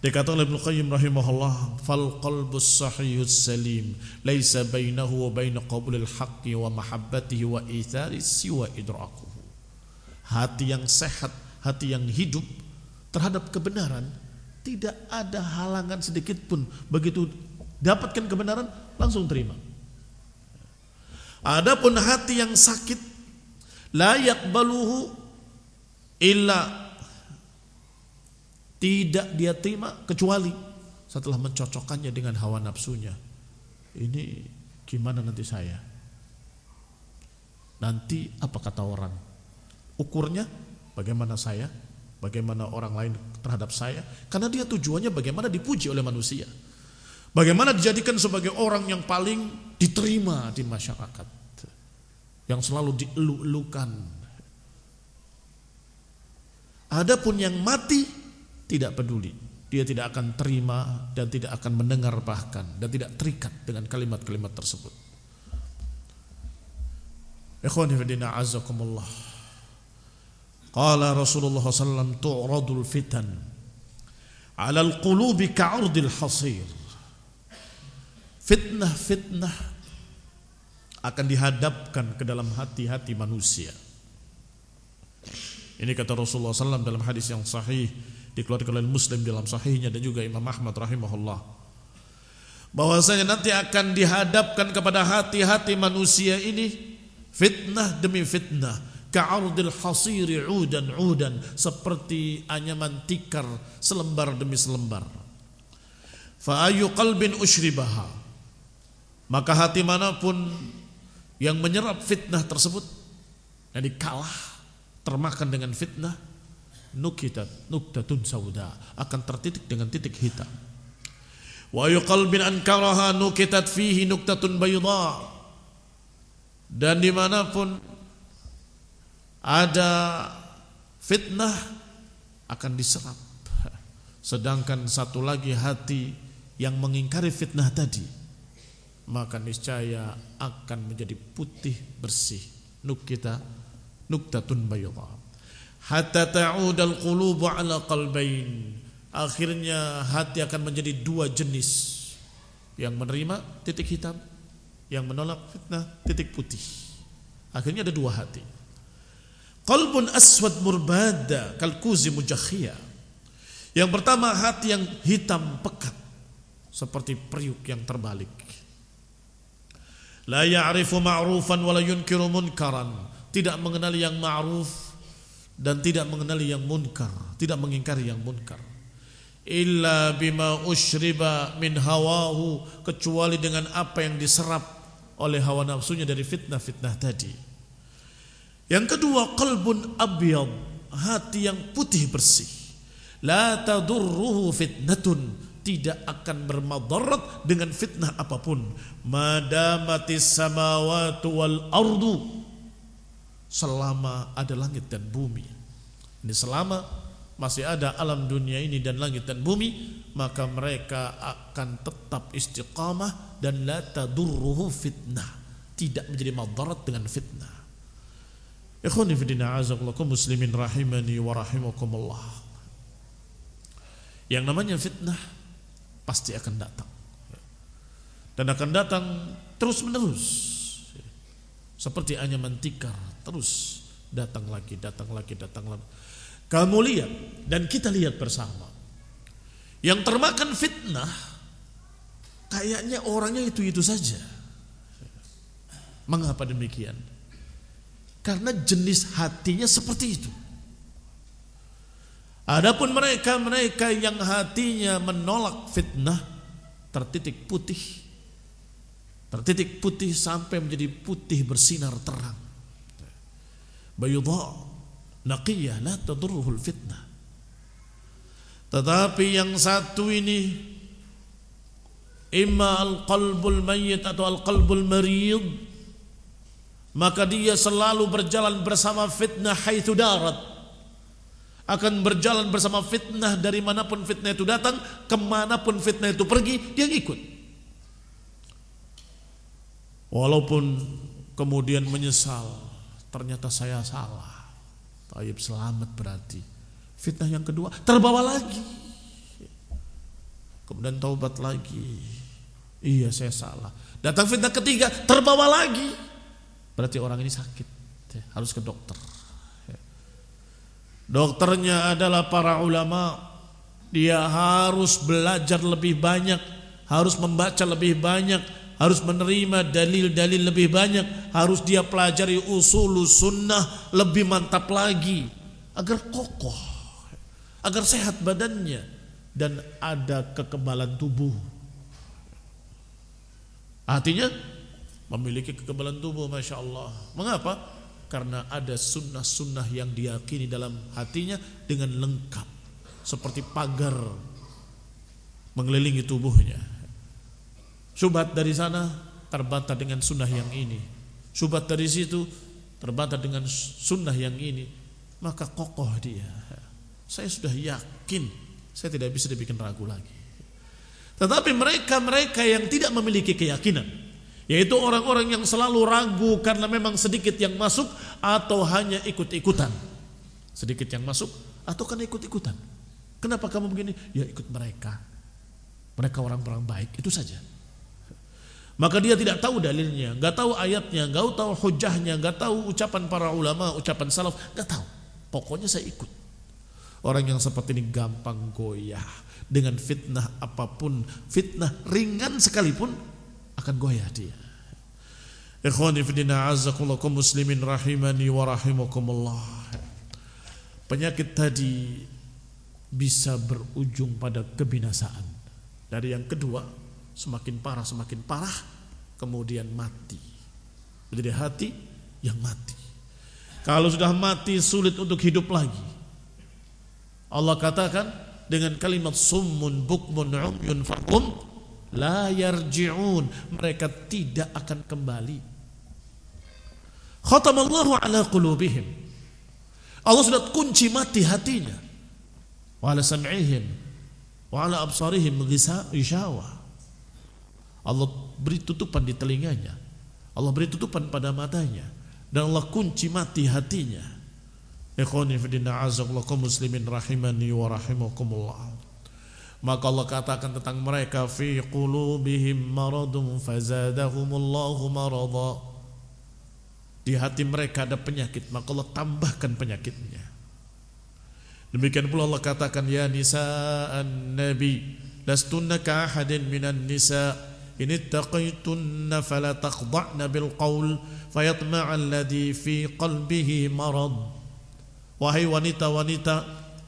Speaker 1: Dikatakan oleh Ibnu Qayyim rahimahullah, fal qalbus sahihus salim laisa bainahu wa bain qabulil haqqi wa mahabbatihi wa ithari siwa idrakuhu. Hati yang sehat, hati yang hidup terhadap kebenaran, tidak ada halangan sedikit pun. Begitu dapatkan kebenaran langsung terima. Adapun hati yang sakit, la yaqbaluhu illa, tidak dia terima kecuali setelah mencocokkannya dengan hawa nafsunya. Ini gimana nanti saya? Nanti apa kata orang? Ukurnya bagaimana saya? Bagaimana orang lain terhadap saya? Karena dia tujuannya bagaimana dipuji oleh manusia. Bagaimana dijadikan sebagai orang yang paling diterima di masyarakat, yang selalu dielu-elukan. Adapun yang mati tidak peduli, dia tidak akan terima dan tidak akan mendengar bahkan, dan tidak terikat dengan kalimat-kalimat tersebut. Ikhwani fi din, a'azzakumullah. Qala Rasulullah sallallahu alaihi wasallam, tu'radul fitan 'alal qulubi ka'urdil hasir. Fitnah-fitnah akan dihadapkan ke dalam hati-hati manusia. Ini kata Rasulullah sallallahu alaihi wasallam dalam hadis yang sahih, dikeluarkan oleh Muslim dalam sahihnya dan juga Imam Ahmad rahimahullah, bahwasanya nanti akan dihadapkan kepada hati-hati manusia ini fitnah demi fitnah, ka'ardil hasiri udan udan, seperti anyaman tikar selembar demi selembar. Fa ayu qalbin ushribaha, maka hati manapun yang menyerap fitnah tersebut, jadi kalah, termakan dengan fitnah, nukitat nuktatun sauda, akan tertitik dengan titik hitam. Wa yuqalbin ankaraha nukitat fihi nuktatun bayda, dan dimanapun ada fitnah akan diserap. Sedangkan satu lagi hati yang mengingkari fitnah tadi, maka niscaya akan menjadi putih bersih. Nukita nuktatun bayda hatta ta'udal qulubu ala qalbain, akhirnya hati akan menjadi dua jenis, yang menerima titik hitam, yang menolak fitnah titik putih. Akhirnya ada dua hati. Qalbun aswad murbada kalkuzi mujakhia, yang pertama hati yang hitam pekat seperti periuk yang terbalik. La ya'rifu ma'rufan wa la yunkiru munkaran, tidak mengenali yang ma'ruf dan tidak mengenali yang munkar, tidak mengingkari yang munkar. Illa bima ushriba min hawahu, kecuali dengan apa yang diserap oleh hawa nafsunya dari fitnah-fitnah tadi. Yang kedua, qalbun abyad, hati yang putih bersih. La tadurruhu fitnatun, tidak akan bermadarat dengan fitnah apapun. Madamatis samawati wal ardu, selama ada langit dan bumi. Ini selama masih ada alam dunia ini dan langit dan bumi, maka mereka akan tetap istiqamah dan la tadurruhu fitnah, tidak menjadi madarat dengan fitnah. Ikhwani fi din, a'azakumullah muslimin rahimani wa rahimakumullah. Yang namanya fitnah pasti akan datang, dan akan datang terus menerus, seperti anyaman tikar, terus datang lagi, datang lagi, datang lagi. Kamu lihat dan kita lihat bersama, yang termakan fitnah kayaknya orangnya itu-itu saja. Mengapa demikian? Karena jenis hatinya seperti itu. Adapun mereka-mereka yang hatinya menolak fitnah, tertitik putih, tertitik putih sampai menjadi putih bersinar terang. Bayudha naqiyah la tadurruhul fitnah. Tetapi yang satu ini, imma al-qalbul mayyit atau al-qalbul marid, maka dia selalu berjalan bersama fitnah haitsu darat, akan berjalan bersama fitnah dari manapun fitnah itu datang, kemanapun fitnah itu pergi, dia ikut. Walaupun kemudian menyesal, ternyata saya salah. Taib, selamat berarti. Fitnah yang kedua terbawa lagi. kemudian taubat lagi. Iya saya salah. Datang fitnah ketiga, terbawa lagi. Berarti orang ini sakit, harus ke dokter. Dokternya adalah para ulama. Dia harus belajar lebih banyak, harus membaca lebih banyak, harus menerima dalil-dalil lebih banyak, harus dia pelajari usul sunnah lebih mantap lagi agar kokoh, agar sehat badannya dan ada kekebalan tubuh. Artinya memiliki kekebalan tubuh, masya Allah. Mengapa? Karena ada sunnah-sunnah yang diyakini dalam hatinya dengan lengkap, seperti pagar mengelilingi tubuhnya. Syubhat dari sana terbantah dengan sunnah yang ini, syubhat dari situ terbantah dengan sunnah yang ini, maka kokoh dia. Saya sudah yakin, saya tidak bisa dibikin ragu lagi. Tetapi mereka-mereka yang tidak memiliki keyakinan, yaitu orang-orang yang selalu ragu karena memang sedikit yang masuk atau hanya ikut-ikutan. Sedikit yang masuk atau karena ikut-ikutan. Kenapa kamu begini? Ya ikut mereka. Mereka orang-orang baik, itu saja. Maka dia tidak tahu dalilnya, gak tahu ayatnya, gak tahu hujahnya, gak tahu ucapan para ulama, ucapan salaf, gak tahu. Pokoknya saya ikut. Orang yang seperti ini gampang goyah dengan fitnah apapun, fitnah ringan sekalipun akan goyah dia. Ikhwani fillah azzakumullah kaum muslimin rahimani wa rahimakumullah. Penyakit tadi bisa berujung pada kebinasaan. Dari yang kedua, semakin parah semakin parah, kemudian mati. Jadi hati yang mati. Kalau sudah mati sulit untuk hidup lagi. Allah katakan dengan kalimat summun bukmun umyun fahum la yarji'un, mereka tidak akan kembali. Khatamallahu ala qulubihim, Allah sudah kunci mati hatinya. Wa ala sam'ihim wa ala absarihim ghishawa, Allah beri tutupan di telinganya, Allah beri tutupan pada matanya, dan Allah kunci mati hatinya. Ikhwani fillah azakumullah kaum muslimin rahimani wa rahimakumullah. Maka Allah katakan tentang mereka, fi qulubihim maradun fazadahumullahu marada. Di hati mereka ada penyakit, maka Allah tambahkan penyakitnya. Demikian pula Allah katakan, ya nisa'an nabi lastunna ka ahadin minan nisa' in ittaqaytunna fala taqda'na bil qaul fayatma'a alladhi fi qalbihi marad. Wahai wanita-wanita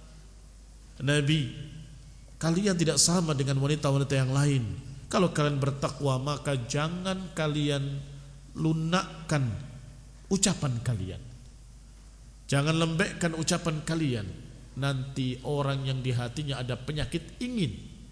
Speaker 1: Nabi, kalian tidak sama dengan wanita-wanita yang lain. Kalau kalian bertakwa, maka jangan kalian lunakkan ucapan kalian, jangan lembekkan ucapan kalian. Nanti orang yang di hatinya ada penyakit ingin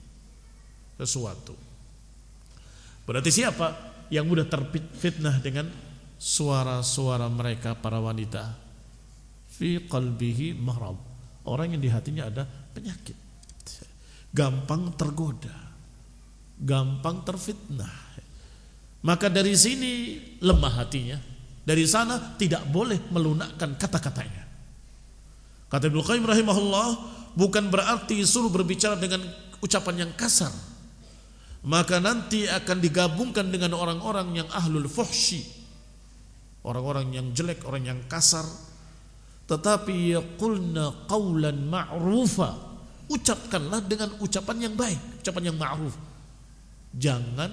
Speaker 1: sesuatu. Berarti siapa yang mudah terfitnah dengan suara-suara mereka para wanita? Fi qalbihi marad, orang yang di hatinya ada penyakit, gampang tergoda, gampang terfitnah. Maka dari sini lemah hatinya, dari sana tidak boleh melunakkan kata-katanya. Kata Ibnu Qayyim rahimahullah, bukan berarti suruh berbicara dengan ucapan yang kasar, maka nanti akan digabungkan dengan orang-orang yang ahlul fuhsyi, orang-orang yang jelek, orang yang kasar. Tetapi yaqulna qawlan ma'rufa, ucapkanlah dengan ucapan yang baik, ucapan yang ma'ruf. Jangan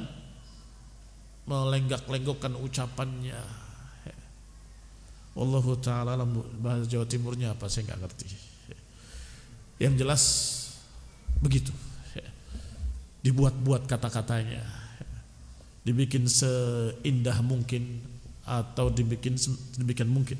Speaker 1: melenggak-lenggokkan ucapannya. Wallahu ta'ala alam, bahasa Jawa Timurnya apa saya enggak ngerti. Yang jelas begitu. Dibuat-buat kata-katanya, dibikin seindah mungkin atau dibikin sedemikian mungkin.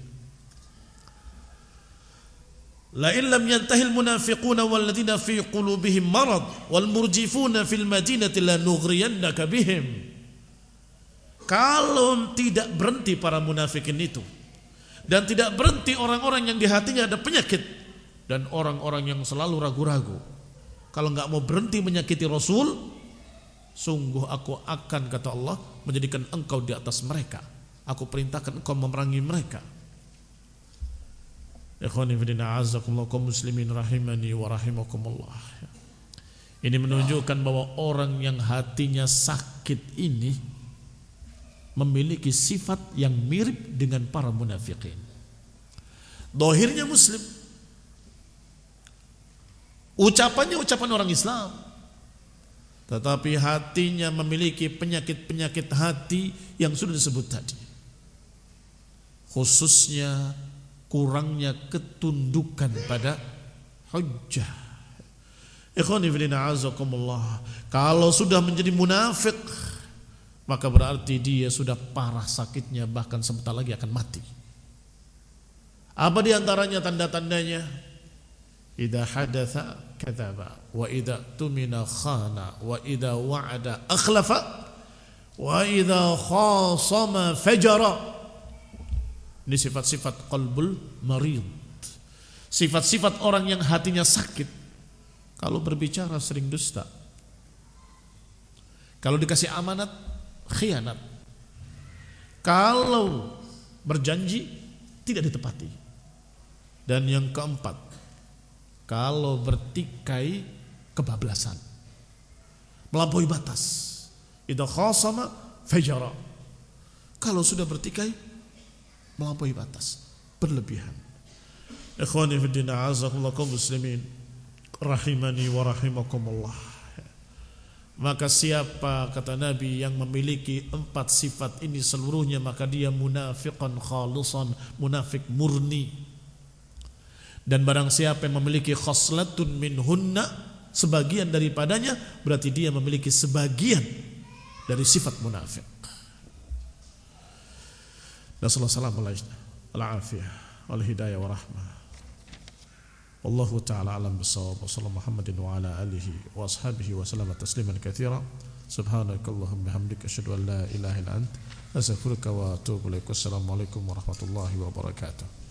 Speaker 1: La illam yantahil munafiquna walladzina fi qulubihim marad wal murjifuna fil madinati la nughriyannaka bihim. Kalau tidak berhenti para munafikin itu, dan tidak berhenti orang-orang yang di hatinya ada penyakit, dan orang-orang yang selalu ragu-ragu, kalau enggak mau berhenti menyakiti Rasul, sungguh aku akan, kata Allah, menjadikan engkau di atas mereka. Aku perintahkan engkau memerangi mereka. Ikhwani fillah a'azzakumullah kaum muslimin rahimani wa rahimakumullah. Ini menunjukkan bahwa orang yang hatinya sakit ini memiliki sifat yang mirip dengan para munafikin. Dohirnya muslim, ucapannya ucapan orang Islam, tetapi hatinya memiliki penyakit-penyakit hati yang sudah disebut tadi. Khususnya kurangnya ketundukan pada hujjah. Ikhwani fillah azakumullah. Kalau sudah menjadi munafik, maka berarti dia sudah parah sakitnya, bahkan sebentar lagi akan mati. Apa di antaranya tanda-tandanya? Idza hadatsa kadzaba, wa idza tumina khana, wa idza wa'ada akhlafa, wa idza khasama fajara. Ini sifat-sifat qalbul marid. Sifat-sifat orang yang hatinya sakit. Kalau berbicara sering dusta, kalau dikasih amanat khianat, kalau berjanji tidak ditepati. Dan yang keempat, kalau bertikai kebablasan, melampaui batas. Idza khasama fajara. Kalau sudah bertikai melampaui batas, berlebihan. Ikhwani fi din a'azakumullah kaum muslimin rahimani wa rahimakumullah. Maka siapa, kata Nabi, yang memiliki empat sifat ini seluruhnya, maka dia munafiqan khalisan, munafik murni. Dan barang siapa yang memiliki khoslatun minhunna, sebagian daripadanya, berarti dia memiliki sebagian dari sifat munafik. Nasallallahu alaihi al-afiyah wal hidayah wa rahmah. Wallahu ta'ala alam bisawab. Wassalamu Muhammadin wa ala alihi wa ashabihi wa sallam tasliman katsira. Subhanakallahumma bihamdika asyhadu an la ilaha illa anta astaghfiruka wa atubu ilaik. Wassalamu alaikum warahmatullahi wabarakatuh.